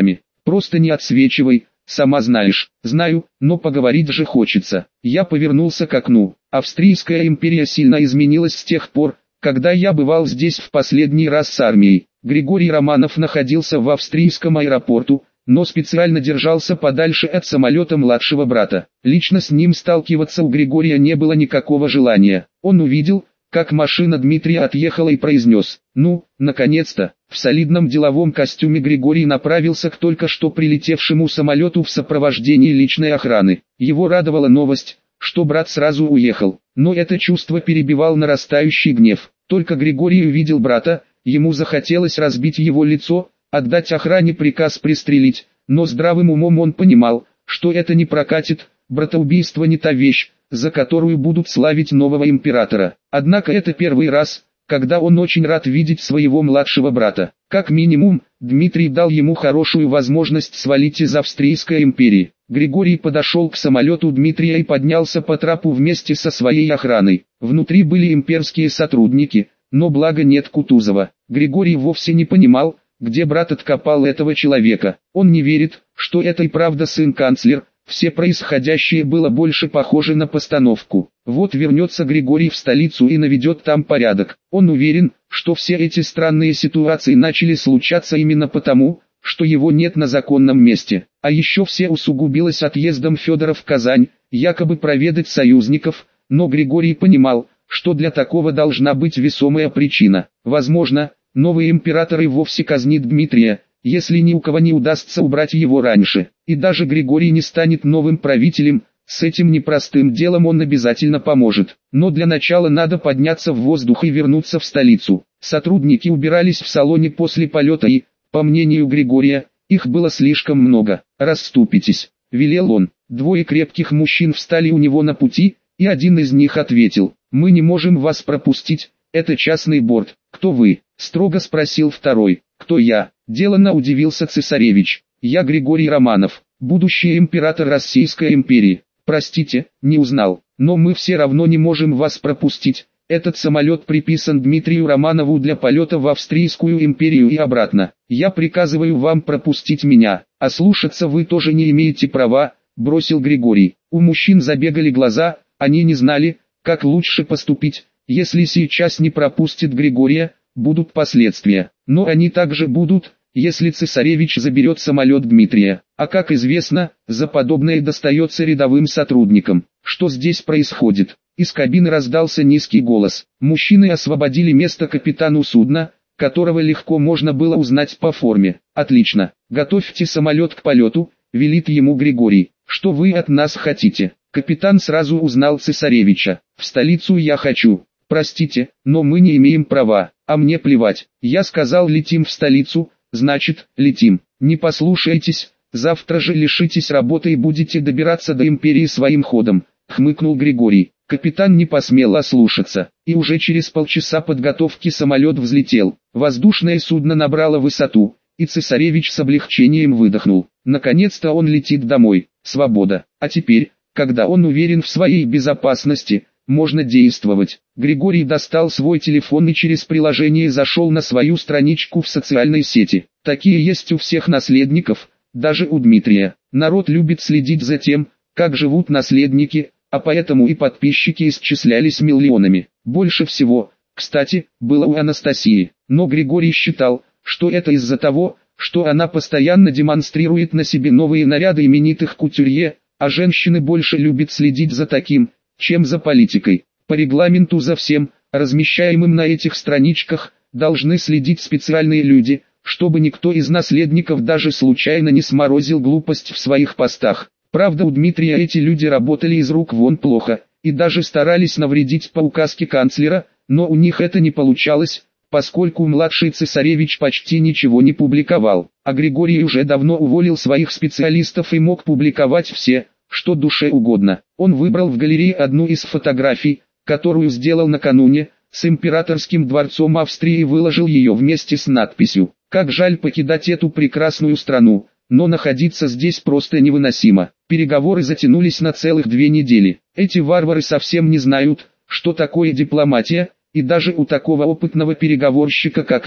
S1: Просто не отсвечивай, сама знаешь. Знаю, но поговорить же хочется. Я повернулся к окну. Австрийская империя сильно изменилась с тех пор, когда я бывал здесь в последний раз с армией. Григорий Романов находился в австрийском аэропорту, но специально держался подальше от самолета младшего брата. Лично с ним сталкиваться у Григория не было никакого желания. Он увидел, как машина Дмитрия отъехала и произнес: «Ну, наконец-то». В солидном деловом костюме Григорий направился к только что прилетевшему самолету в сопровождении личной охраны. Его радовала новость, что брат сразу уехал, но это чувство перебивал нарастающий гнев. Только Григорий увидел брата, ему захотелось разбить его лицо, отдать охране приказ пристрелить, но здравым умом он понимал, что это не прокатит, братоубийство не та вещь, за которую будут славить нового императора. Однако это первый раз, когда он очень рад видеть своего младшего брата. Как минимум, Дмитрий дал ему хорошую возможность свалить из Австрийской империи. Григорий подошел к самолету Дмитрия и поднялся по трапу вместе со своей охраной. Внутри были имперские сотрудники, но благо нет Кутузова. Григорий вовсе не понимал, где брат откопал этого человека. Он не верит, что это и правда сын-канцлер. Все происходящее было больше похоже на постановку. Вот вернется Григорий в столицу и наведет там порядок. Он уверен, что все эти странные ситуации начали случаться именно потому, что его нет на законном месте. А еще все усугубилось отъездом Федора в Казань, якобы проведать союзников, но Григорий понимал, что для такого должна быть весомая причина. Возможно, новый император и вовсе казнит Дмитрия, если ни у кого не удастся убрать его раньше. И даже Григорий не станет новым правителем, с этим непростым делом он обязательно поможет. Но для начала надо подняться в воздух и вернуться в столицу. Сотрудники убирались в салоне после полета и, по мнению Григория, их было слишком много. «Расступитесь», — велел он. Двое крепких мужчин встали у него на пути, и один из них ответил: «Мы не можем вас пропустить, это частный борт». «Кто вы?» — строго спросил второй. «Кто я?» — деланно удивился цесаревич. «Я Григорий Романов, будущий император Российской империи. Простите, не узнал, но мы все равно не можем вас пропустить. Этот самолет приписан Дмитрию Романову для полета в Австрийскую империю и обратно. Я приказываю вам пропустить меня, а слушаться вы тоже не имеете права», — бросил Григорий. У мужчин забегали глаза, они не знали, как лучше поступить. Если сейчас не пропустит Григория, будут последствия. Но они также будут, если цесаревич заберет самолет Дмитрия. А как известно, за подобное достается рядовым сотрудникам. Что здесь происходит? Из кабины раздался низкий голос. Мужчины освободили место капитану судна, которого легко можно было узнать по форме. «Отлично, готовьте самолет к полету», — велит ему Григорий. «Что вы от нас хотите?» Капитан сразу узнал цесаревича. «В столицу я хочу. Простите, но мы не имеем права». «А мне плевать. Я сказал, летим в столицу, значит, летим. Не послушаетесь, завтра же лишитесь работы и будете добираться до империи своим ходом», — хмыкнул Григорий. Капитан не посмел ослушаться, и уже через полчаса подготовки самолет взлетел. Воздушное судно набрало высоту, и цесаревич с облегчением выдохнул. Наконец-то он летит домой. Свобода. А теперь, когда он уверен в своей безопасности, можно действовать. Григорий достал свой телефон и через приложение зашел на свою страничку в социальной сети. Такие есть у всех наследников, даже у Дмитрия. Народ любит следить за тем, как живут наследники, а поэтому и подписчики исчислялись миллионами. Больше всего, кстати, было у Анастасии. Но Григорий считал, что это из-за того, что она постоянно демонстрирует на себе новые наряды именитых кутюрье, а женщины больше любят следить за таким, чем за политикой. По регламенту за всем, размещаемым на этих страничках, должны следить специальные люди, чтобы никто из наследников даже случайно не сморозил глупость в своих постах. Правда, у Дмитрия эти люди работали из рук вон плохо, и даже старались навредить по указке канцлера, но у них это не получалось, поскольку младший цесаревич почти ничего не публиковал, а Григорий уже давно уволил своих специалистов и мог публиковать все, что душе угодно. Он выбрал в галерее одну из фотографий, которую сделал накануне, с императорским дворцом Австрии, и выложил ее вместе с надписью: «Как жаль покидать эту прекрасную страну, но находиться здесь просто невыносимо». Переговоры затянулись на целых 2 недели. Эти варвары совсем не знают, что такое дипломатия, и даже у такого опытного переговорщика, как я,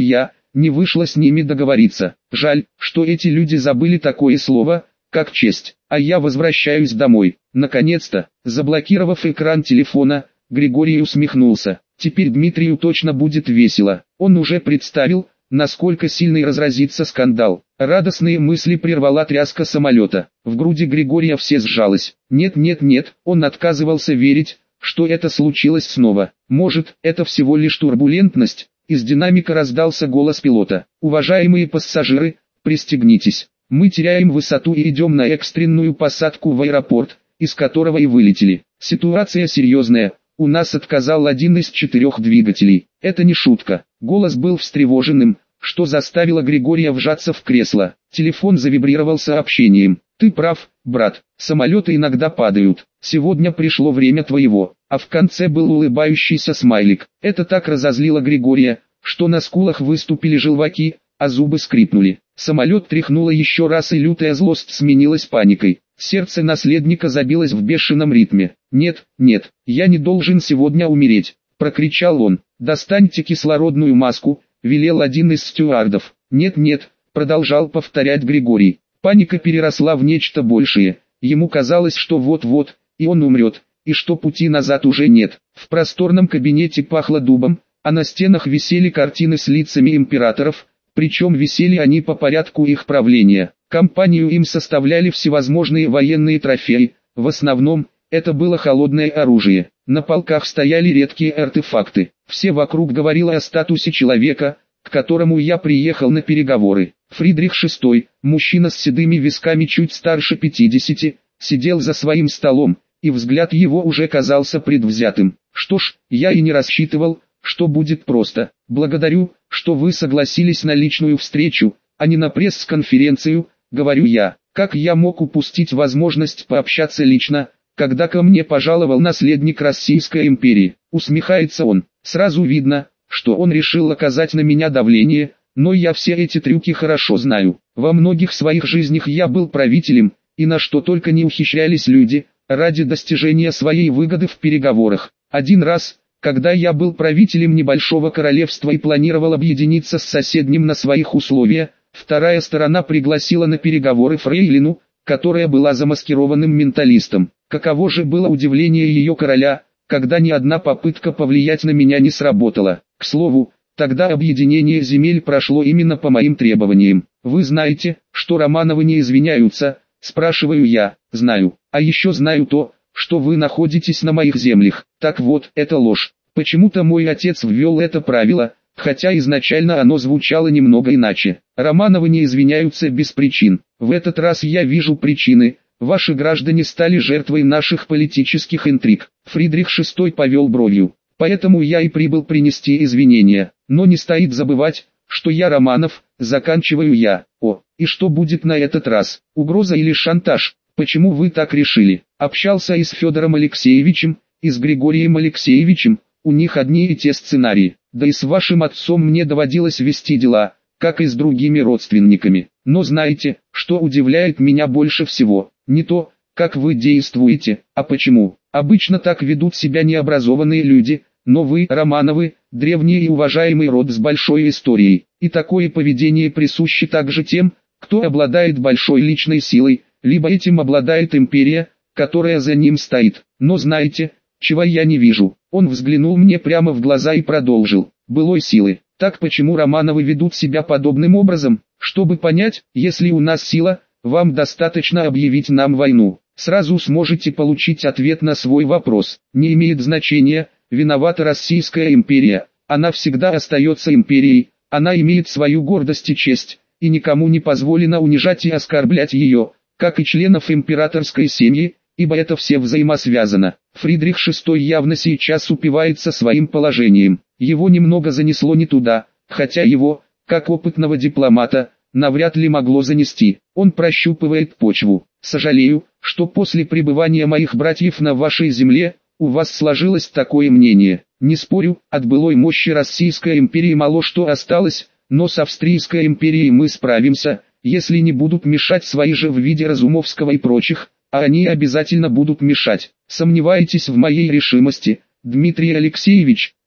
S1: не вышло с ними договориться. Жаль, что эти люди забыли такое слово, как честь. А я возвращаюсь домой. Наконец-то, заблокировав экран телефона, Григорий усмехнулся. Теперь Дмитрию точно будет весело. Он уже представил, насколько сильный разразится скандал. Радостные мысли прервала тряска самолета. В груди Григория все сжалось. Нет, он отказывался верить, что это случилось снова. Может, это всего лишь турбулентность? Из динамика раздался голос пилота. Уважаемые пассажиры, пристегнитесь. Мы теряем высоту и идем на экстренную посадку в аэропорт, из которого и вылетели. Ситуация серьезная. У нас отказал один из 4 двигателей. Это не шутка. Голос был встревоженным, что заставило Григория вжаться в кресло. Телефон завибрировал сообщением. Ты прав, брат. Самолеты иногда падают. Сегодня пришло время твоего. А в конце был улыбающийся смайлик. Это так разозлило Григория, что на скулах выступили желваки, а зубы скрипнули. Самолет тряхнуло еще раз, и лютая злость сменилась паникой. Сердце наследника забилось в бешеном ритме. «Нет, я не должен сегодня умереть», — прокричал он. «Достаньте кислородную маску», — велел один из стюардов. «Нет», — продолжал повторять Григорий. Паника переросла в нечто большее. Ему казалось, что вот-вот, и он умрет, и что пути назад уже нет. В просторном кабинете пахло дубом, а на стенах висели картины с лицами императоров, причем висели они по порядку их правления. Компанию им составляли всевозможные военные трофеи, в основном, это было холодное оружие. На полках стояли редкие артефакты. Все вокруг говорило о статусе человека, к которому я приехал на переговоры. Фридрих VI, мужчина с седыми висками чуть старше 50, сидел за своим столом, и взгляд его уже казался предвзятым. Что ж, я и не рассчитывал, что будет просто. Благодарю, что вы согласились на личную встречу, а не на пресс-конференцию, говорю я. Как я мог упустить возможность пообщаться лично, когда ко мне пожаловал наследник Российской империи? Усмехается он. Сразу видно, что он решил оказать на меня давление, но я все эти трюки хорошо знаю. Во многих своих жизнях я был правителем, и на что только не ухищрялись люди, ради достижения своей выгоды в переговорах. Один раз, когда я был правителем небольшого королевства и планировал объединиться с соседним на своих условиях, вторая сторона пригласила на переговоры фрейлину, которая была замаскированным менталистом. Каково же было удивление ее короля, когда ни одна попытка повлиять на меня не сработала. К слову, тогда объединение земель прошло именно по моим требованиям. Вы знаете, что Романовы не извиняются, спрашиваю я. Знаю. А еще знаю то, что вы находитесь на моих землях. Так вот, это ложь. Почему-то мой отец ввел это правило, хотя изначально оно звучало немного иначе. Романовы не извиняются без причин. В этот раз я вижу причины. Ваши граждане стали жертвой наших политических интриг. Фридрих VI повел бровью. Поэтому я и прибыл принести извинения. Но не стоит забывать, что я Романов, заканчиваю я. О, и что будет на этот раз? Угроза или шантаж? Почему вы так решили? Общался и с Федором Алексеевичем, и с Григорием Алексеевичем, у них одни и те сценарии. Да и с вашим отцом мне доводилось вести дела, как и с другими родственниками. Но знаете, что удивляет меня больше всего? Не то, как вы действуете, а почему. Обычно так ведут себя необразованные люди, но вы, Романовы, древний и уважаемый род с большой историей. И такое поведение присуще также тем, кто обладает большой личной силой, либо этим обладает империя, которая за ним стоит. Но знаете, чего я не вижу? Он взглянул мне прямо в глаза и продолжил. Былой силы. Так почему Романовы ведут себя подобным образом? Чтобы понять, если у нас сила, вам достаточно объявить нам войну. Сразу сможете получить ответ на свой вопрос. Не имеет значения, виновата Российская империя. Она всегда остается империей, она имеет свою гордость и честь, и никому не позволено унижать и оскорблять ее, как и членов императорской семьи, ибо это все взаимосвязано. Фридрих VI явно сейчас упивается своим положением. Его немного занесло не туда, хотя его, как опытного дипломата, навряд ли могло занести. Он прощупывает почву. Сожалею, что после пребывания моих братьев на вашей земле, у вас сложилось такое мнение. Не спорю, от былой мощи Российской империи мало что осталось, но с Австрийской империей мы справимся, если не будут мешать свои же в виде Разумовского и прочих, а они обязательно будут мешать. Сомневаетесь в моей решимости, Дмитрий Алексеевич?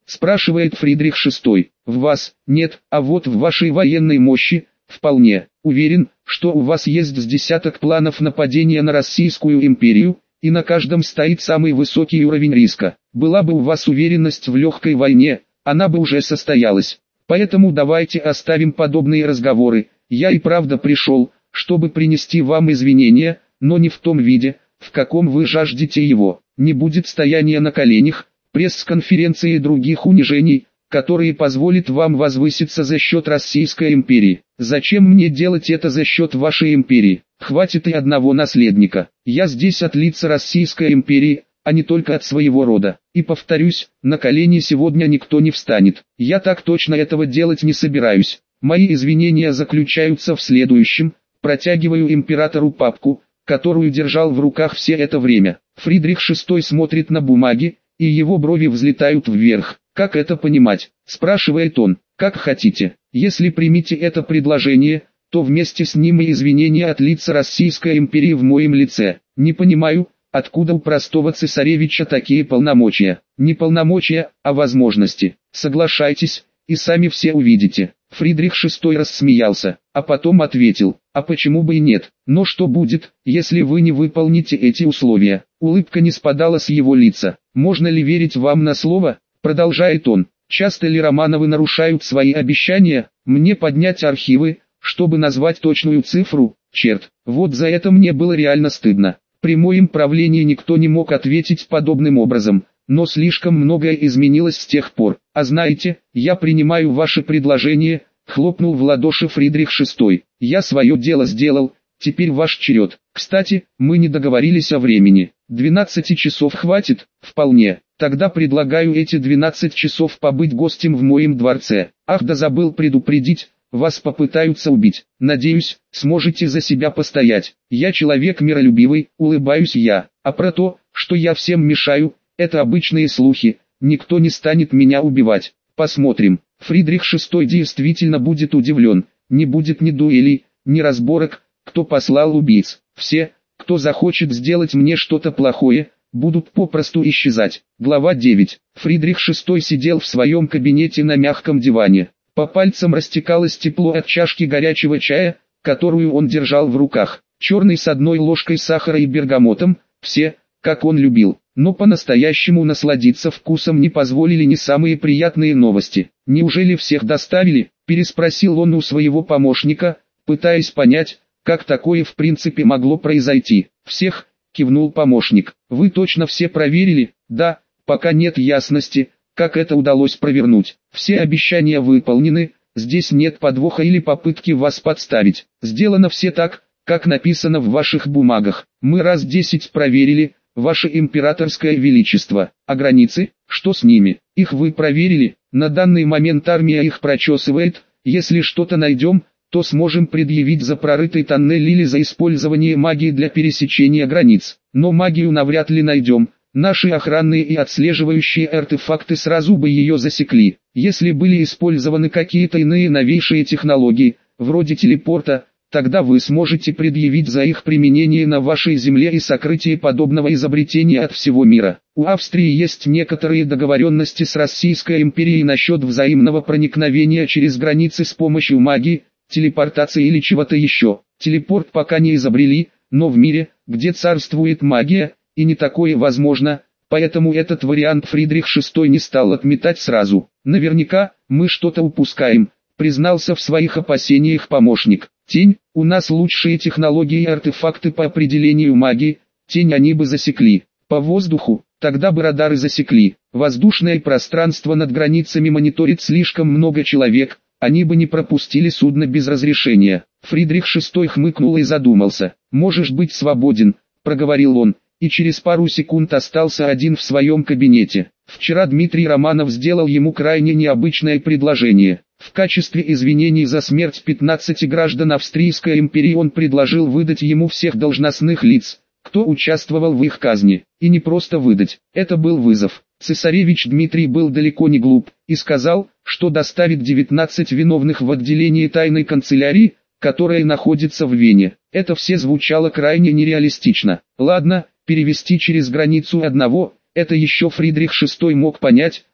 S1: спрашивает Фридрих VI. В вас? Нет, а вот в вашей военной мощи, вполне. Уверен, что у вас есть с десяток планов нападения на Российскую империю, и на каждом стоит самый высокий уровень риска. Была бы у вас уверенность в легкой войне, она бы уже состоялась. Поэтому давайте оставим подобные разговоры. Я и правда пришел, чтобы принести вам извинения, но не в том виде, в каком вы жаждете его. Не будет стояния на коленях, пресс-конференции и других унижений, которые позволят вам возвыситься за счет Российской империи. Зачем мне делать это за счет вашей империи? Хватит и одного наследника. Я здесь от лица Российской империи, а не только от своего рода. И повторюсь, на колени сегодня никто не встанет. Я так точно этого делать не собираюсь. Мои извинения заключаются в следующем. Протягиваю императору папку, которую держал в руках все это время. Фридрих VI смотрит на бумаги, и его брови взлетают вверх. «Как это понимать?» – спрашивает он. «Как хотите. Если примите это предложение, то вместе с ним и извинения от лица Российской империи в моем лице. Не понимаю, откуда у простого цесаревича такие полномочия. Не полномочия, а возможности. Соглашайтесь, и сами все увидите». Фридрих VI рассмеялся, а потом ответил: «А почему бы и нет? Но что будет, если вы не выполните эти условия?» Улыбка не спадала с его лица. «Можно ли верить вам на слово?» Продолжает он. «Часто ли Романовы нарушают свои обещания? Мне поднять архивы, чтобы назвать точную цифру? Черт, вот за это мне было реально стыдно». При моем правлении никто не мог ответить подобным образом, но слишком многое изменилось с тех пор. «А знаете, я принимаю ваше предложение», — хлопнул в ладоши Фридрих VI. «Я свое дело сделал, теперь ваш черед. Кстати, мы не договорились о времени. 12 часов хватит?» «Вполне. Тогда предлагаю эти 12 часов побыть гостем в моем дворце. Ах да, забыл предупредить, вас попытаются убить. Надеюсь, сможете за себя постоять. Я человек миролюбивый», — улыбаюсь я. «А про то, что я всем мешаю, это обычные слухи, никто не станет меня убивать. Посмотрим». Фридрих VI действительно будет удивлен. Не будет ни дуэлей, ни разборок, кто послал убийц. Все, кто захочет сделать мне что-то плохое, будут попросту исчезать. Глава 9. Фридрих VI сидел в своем кабинете на мягком диване. По пальцам растекалось тепло от чашки горячего чая, которую он держал в руках. Черный с одной ложкой сахара и бергамотом, все, как он любил. Но по-настоящему насладиться вкусом не позволили ни самые приятные новости. «Неужели всех доставили?» – переспросил он у своего помощника, пытаясь понять, как такое в принципе могло произойти. «Всех?» – кивнул помощник. «Вы точно все проверили?» «Да, пока нет ясности, как это удалось провернуть. Все обещания выполнены, здесь нет подвоха или попытки вас подставить. Сделано все так, как написано в ваших бумагах. Мы раз 10 проверили, Ваше Императорское Величество. А границы, что с ними? Их вы проверили? На данный момент армия их прочесывает. Если что-то найдем, то сможем предъявить за прорытый тоннель или за использование магии для пересечения границ. Но магию навряд ли найдем. Наши охранные и отслеживающие артефакты сразу бы ее засекли. Если были использованы какие-то иные новейшие технологии, вроде телепорта, тогда вы сможете предъявить за их применение на вашей земле и сокрытие подобного изобретения от всего мира. У Австрии есть некоторые договоренности с Российской империей насчет взаимного проникновения через границы с помощью магии, телепортации или чего-то еще. Телепорт пока не изобрели, но в мире, где царствует магия, и не такое возможно, поэтому этот вариант Фридрих VI не стал отметать сразу. «Наверняка, мы что-то упускаем», признался в своих опасениях помощник. «Тень, у нас лучшие технологии и артефакты по определению магии, тень они бы засекли. По воздуху, тогда бы радары засекли. Воздушное пространство над границами мониторит слишком много человек, они бы не пропустили судно без разрешения». Фридрих VI хмыкнул и задумался. «Можешь быть свободен», проговорил он, и через пару секунд остался один в своем кабинете. Вчера Дмитрий Романов сделал ему крайне необычное предложение. В качестве извинений за смерть 15 граждан Австрийской империи он предложил выдать ему всех должностных лиц, кто участвовал в их казни. И не просто выдать, это был вызов. Цесаревич Дмитрий был далеко не глуп, и сказал, что доставит 19 виновных в отделение тайной канцелярии, которая находится в Вене. Это все звучало крайне нереалистично. Ладно, перевести через границу одного, это еще Фридрих VI мог понять,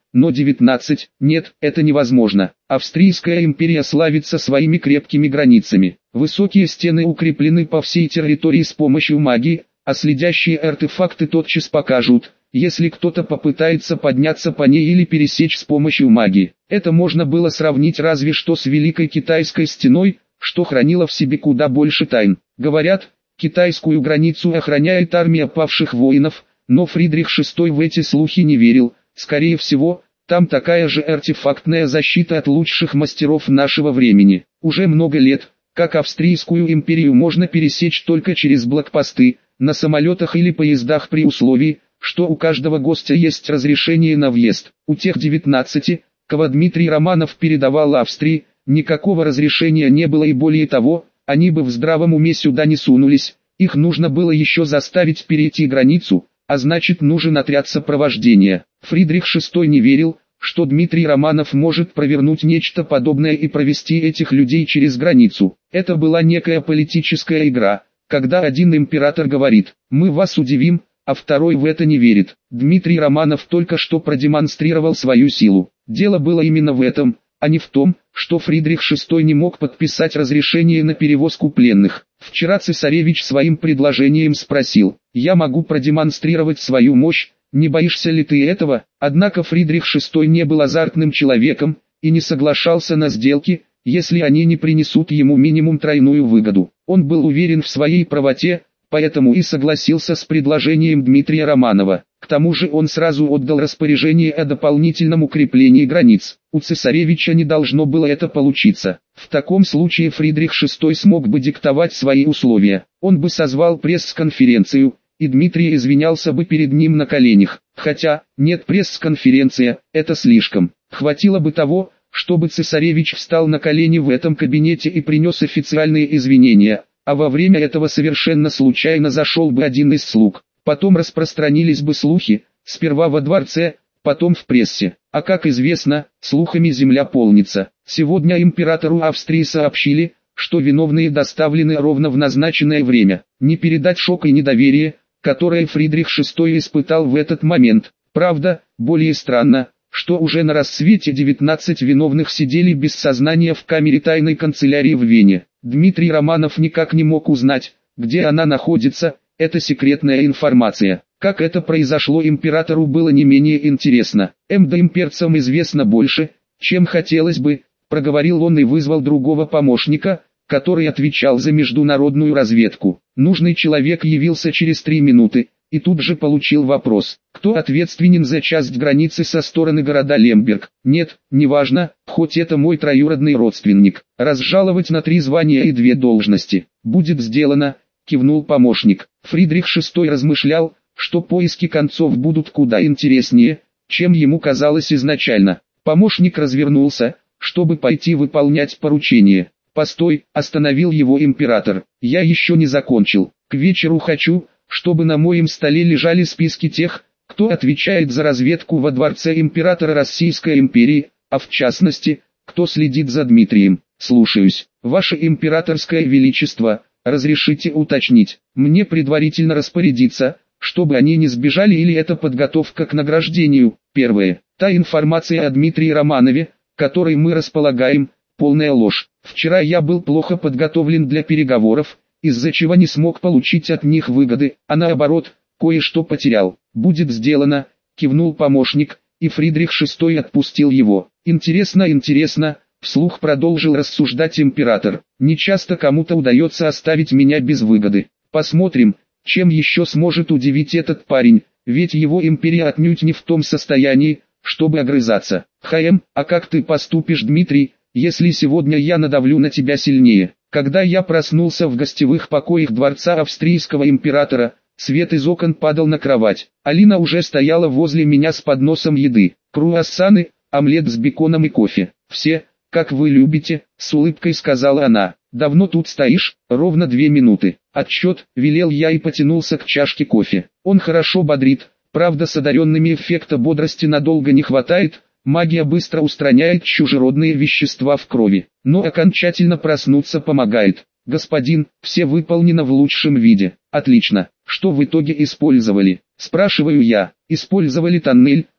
S1: но 19, нет, это невозможно. Австрийская империя славится своими крепкими границами. Высокие стены укреплены по всей территории с помощью магии, а следящие артефакты тотчас покажут, если кто-то попытается подняться по ней или пересечь с помощью магии. Это можно было сравнить разве что с Великой Китайской стеной, что хранила в себе куда больше тайн. Говорят, китайскую границу охраняет армия павших воинов, но Фридрих VI в эти слухи не верил. Скорее всего, там такая же артефактная защита от лучших мастеров нашего времени. Уже много лет, как Австрийскую империю можно пересечь только через блокпосты, на самолетах или поездах при условии, что у каждого гостя есть разрешение на въезд. У тех 19, кого Дмитрий Романов передавал Австрии, никакого разрешения не было, и более того, они бы в здравом уме сюда не сунулись, их нужно было еще заставить перейти границу, а значит нужен отряд сопровождения. Фридрих VI не верил, что Дмитрий Романов может провернуть нечто подобное и провести этих людей через границу. Это была некая политическая игра, когда один император говорит: «Мы вас удивим», а второй в это не верит. Дмитрий Романов только что продемонстрировал свою силу. Дело было именно в этом, а не в том, что Фридрих VI не мог подписать разрешение на перевозку пленных. Вчера цесаревич своим предложением спросил: «Я могу продемонстрировать свою мощь, не боишься ли ты этого?» Однако Фридрих VI не был азартным человеком, и не соглашался на сделки, если они не принесут ему минимум тройную выгоду. Он был уверен в своей правоте, поэтому и согласился с предложением Дмитрия Романова. К тому же он сразу отдал распоряжение о дополнительном укреплении границ. У цесаревича не должно было это получиться. В таком случае Фридрих VI смог бы диктовать свои условия. Он бы созвал пресс-конференцию, и Дмитрий извинялся бы перед ним на коленях. Хотя, нет, пресс-конференция, это слишком. Хватило бы того, чтобы цесаревич встал на колени в этом кабинете и принес официальные извинения, а во время этого совершенно случайно зашел бы один из слуг. Потом распространились бы слухи, сперва во дворце, потом в прессе. А как известно, слухами земля полнится. Сегодня императору Австрии сообщили, что виновные доставлены ровно в назначенное время. Не передать шок и недоверие, которое Фридрих VI испытал в этот момент. Правда, более странно, что уже на рассвете 19 виновных сидели без сознания в камере тайной канцелярии в Вене. Дмитрий Романов никак не мог узнать, где она находится. Это секретная информация. Как это произошло, императору было не менее интересно. Да имперцам известно больше, чем хотелось бы, проговорил он и вызвал другого помощника, который отвечал за международную разведку. Нужный человек явился через 3 минуты, и тут же получил вопрос: кто ответственен за часть границы со стороны города Лемберг? Нет, неважно, хоть это мой троюродный родственник. Разжаловать на 3 звания и 2 должности. Будет сделано, кивнул помощник. Фридрих VI размышлял, что поиски концов будут куда интереснее, чем ему казалось изначально. Помощник развернулся, чтобы пойти выполнять поручение. «Постой», — остановил его император, — «я еще не закончил. К вечеру хочу, чтобы на моем столе лежали списки тех, кто отвечает за разведку во дворце императора Российской империи, а в частности, кто следит за Дмитрием. Слушаюсь, ваше императорское величество, разрешите уточнить, мне предварительно распорядиться, чтобы они не сбежали, или это подготовка к награждению? Первое. Та информация о Дмитрии Романове, которой мы располагаем, полная ложь. Вчера я был плохо подготовлен для переговоров, из-за чего не смог получить от них выгоды, а наоборот, кое-что потерял. Будет сделано, кивнул помощник, и Фридрих VI отпустил его. Интересно, вслух продолжил рассуждать император. Не часто кому-то удается оставить меня без выгоды. Посмотрим, чем еще сможет удивить этот парень, ведь его империя отнюдь не в том состоянии, чтобы огрызаться. А как ты поступишь, Дмитрий, если сегодня я надавлю на тебя сильнее? Когда я проснулся в гостевых покоях дворца австрийского императора, свет из окон падал на кровать. Алина уже стояла возле меня с подносом еды. Круассаны, омлет с беконом и кофе. Все, как вы любите, с улыбкой сказала она. Давно тут стоишь? Ровно 2 минуты. Отчет, велел я и потянулся к чашке кофе. Он хорошо бодрит, правда с одаренными эффекта бодрости надолго не хватает. Магия быстро устраняет чужеродные вещества в крови, но окончательно проснуться помогает. Господин, все выполнено в лучшем виде. Отлично. Что в итоге использовали? Спрашиваю я. Использовали тоннель,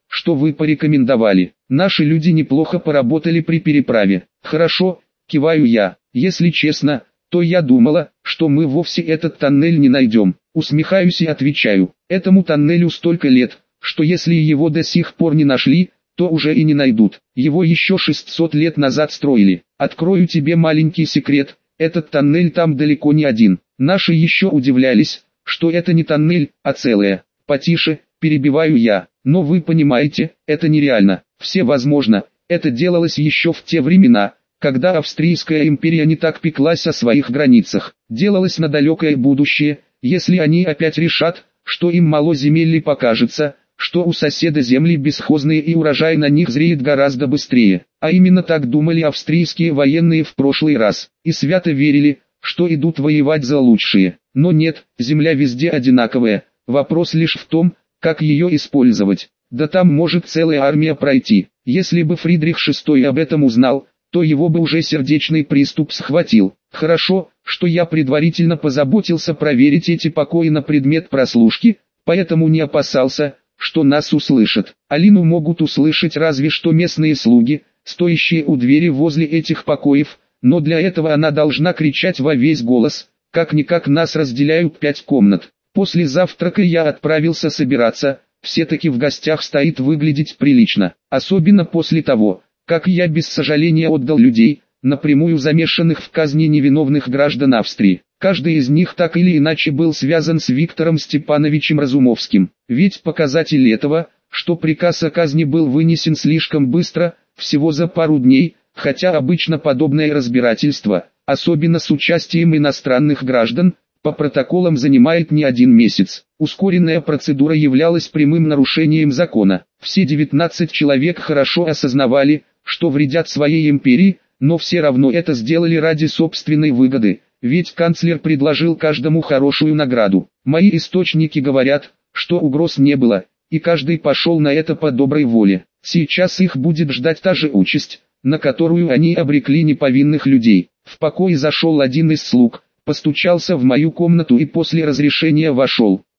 S1: что вы порекомендовали. Наши люди неплохо поработали при переправе. Хорошо, киваю я. Если честно, то я думала, что мы вовсе этот тоннель не найдем. Усмехаюсь и отвечаю. Этому тоннелю столько лет, что если его до сих пор не нашли, то уже и не найдут. Его еще 600 лет назад строили. Открою тебе маленький секрет, этот тоннель там далеко не один. Наши еще удивлялись, что это не тоннель, а целое. Потише, перебиваю я. Но вы понимаете, это нереально. Все возможно, это делалось еще в те времена, когда Австрийская империя не так пеклась о своих границах. Делалось на далекое будущее, если они опять решат, что им мало земель и покажется, что у соседа земли бесхозные и урожай на них зреет гораздо быстрее. А именно так думали австрийские военные в прошлый раз, и свято верили, что идут воевать за лучшие. Но нет, земля везде одинаковая, вопрос лишь в том, как ее использовать. Да там может целая армия пройти. Если бы Фридрих VI об этом узнал, то его бы уже сердечный приступ схватил. Хорошо, что я предварительно позаботился проверить эти покои на предмет прослушки, поэтому не опасался, что нас услышат. Алину могут услышать разве что местные слуги, стоящие у двери возле этих покоев, но для этого она должна кричать во весь голос, как-никак нас разделяют 5 комнат. После завтрака я отправился собираться, все-таки в гостях стоит выглядеть прилично, особенно после того, как я без сожаления отдал людей, напрямую замешанных в казни невиновных граждан Австрии. Каждый из них так или иначе был связан с Виктором Степановичем Разумовским. Ведь показатель этого, что приказ о казни был вынесен слишком быстро, всего за пару дней, хотя обычно подобное разбирательство, особенно с участием иностранных граждан, по протоколам занимает не 1 месяц. Ускоренная процедура являлась прямым нарушением закона. Все 19 человек хорошо осознавали, что вредят своей империи, но все равно это сделали ради собственной выгоды, ведь канцлер предложил каждому хорошую награду. Мои источники говорят, что угроз не было, и каждый пошел на это по доброй воле. Сейчас их будет ждать та же участь, на которую они обрекли неповинных людей. В покой зашел один из слуг, постучался в мою комнату и после разрешения вошел.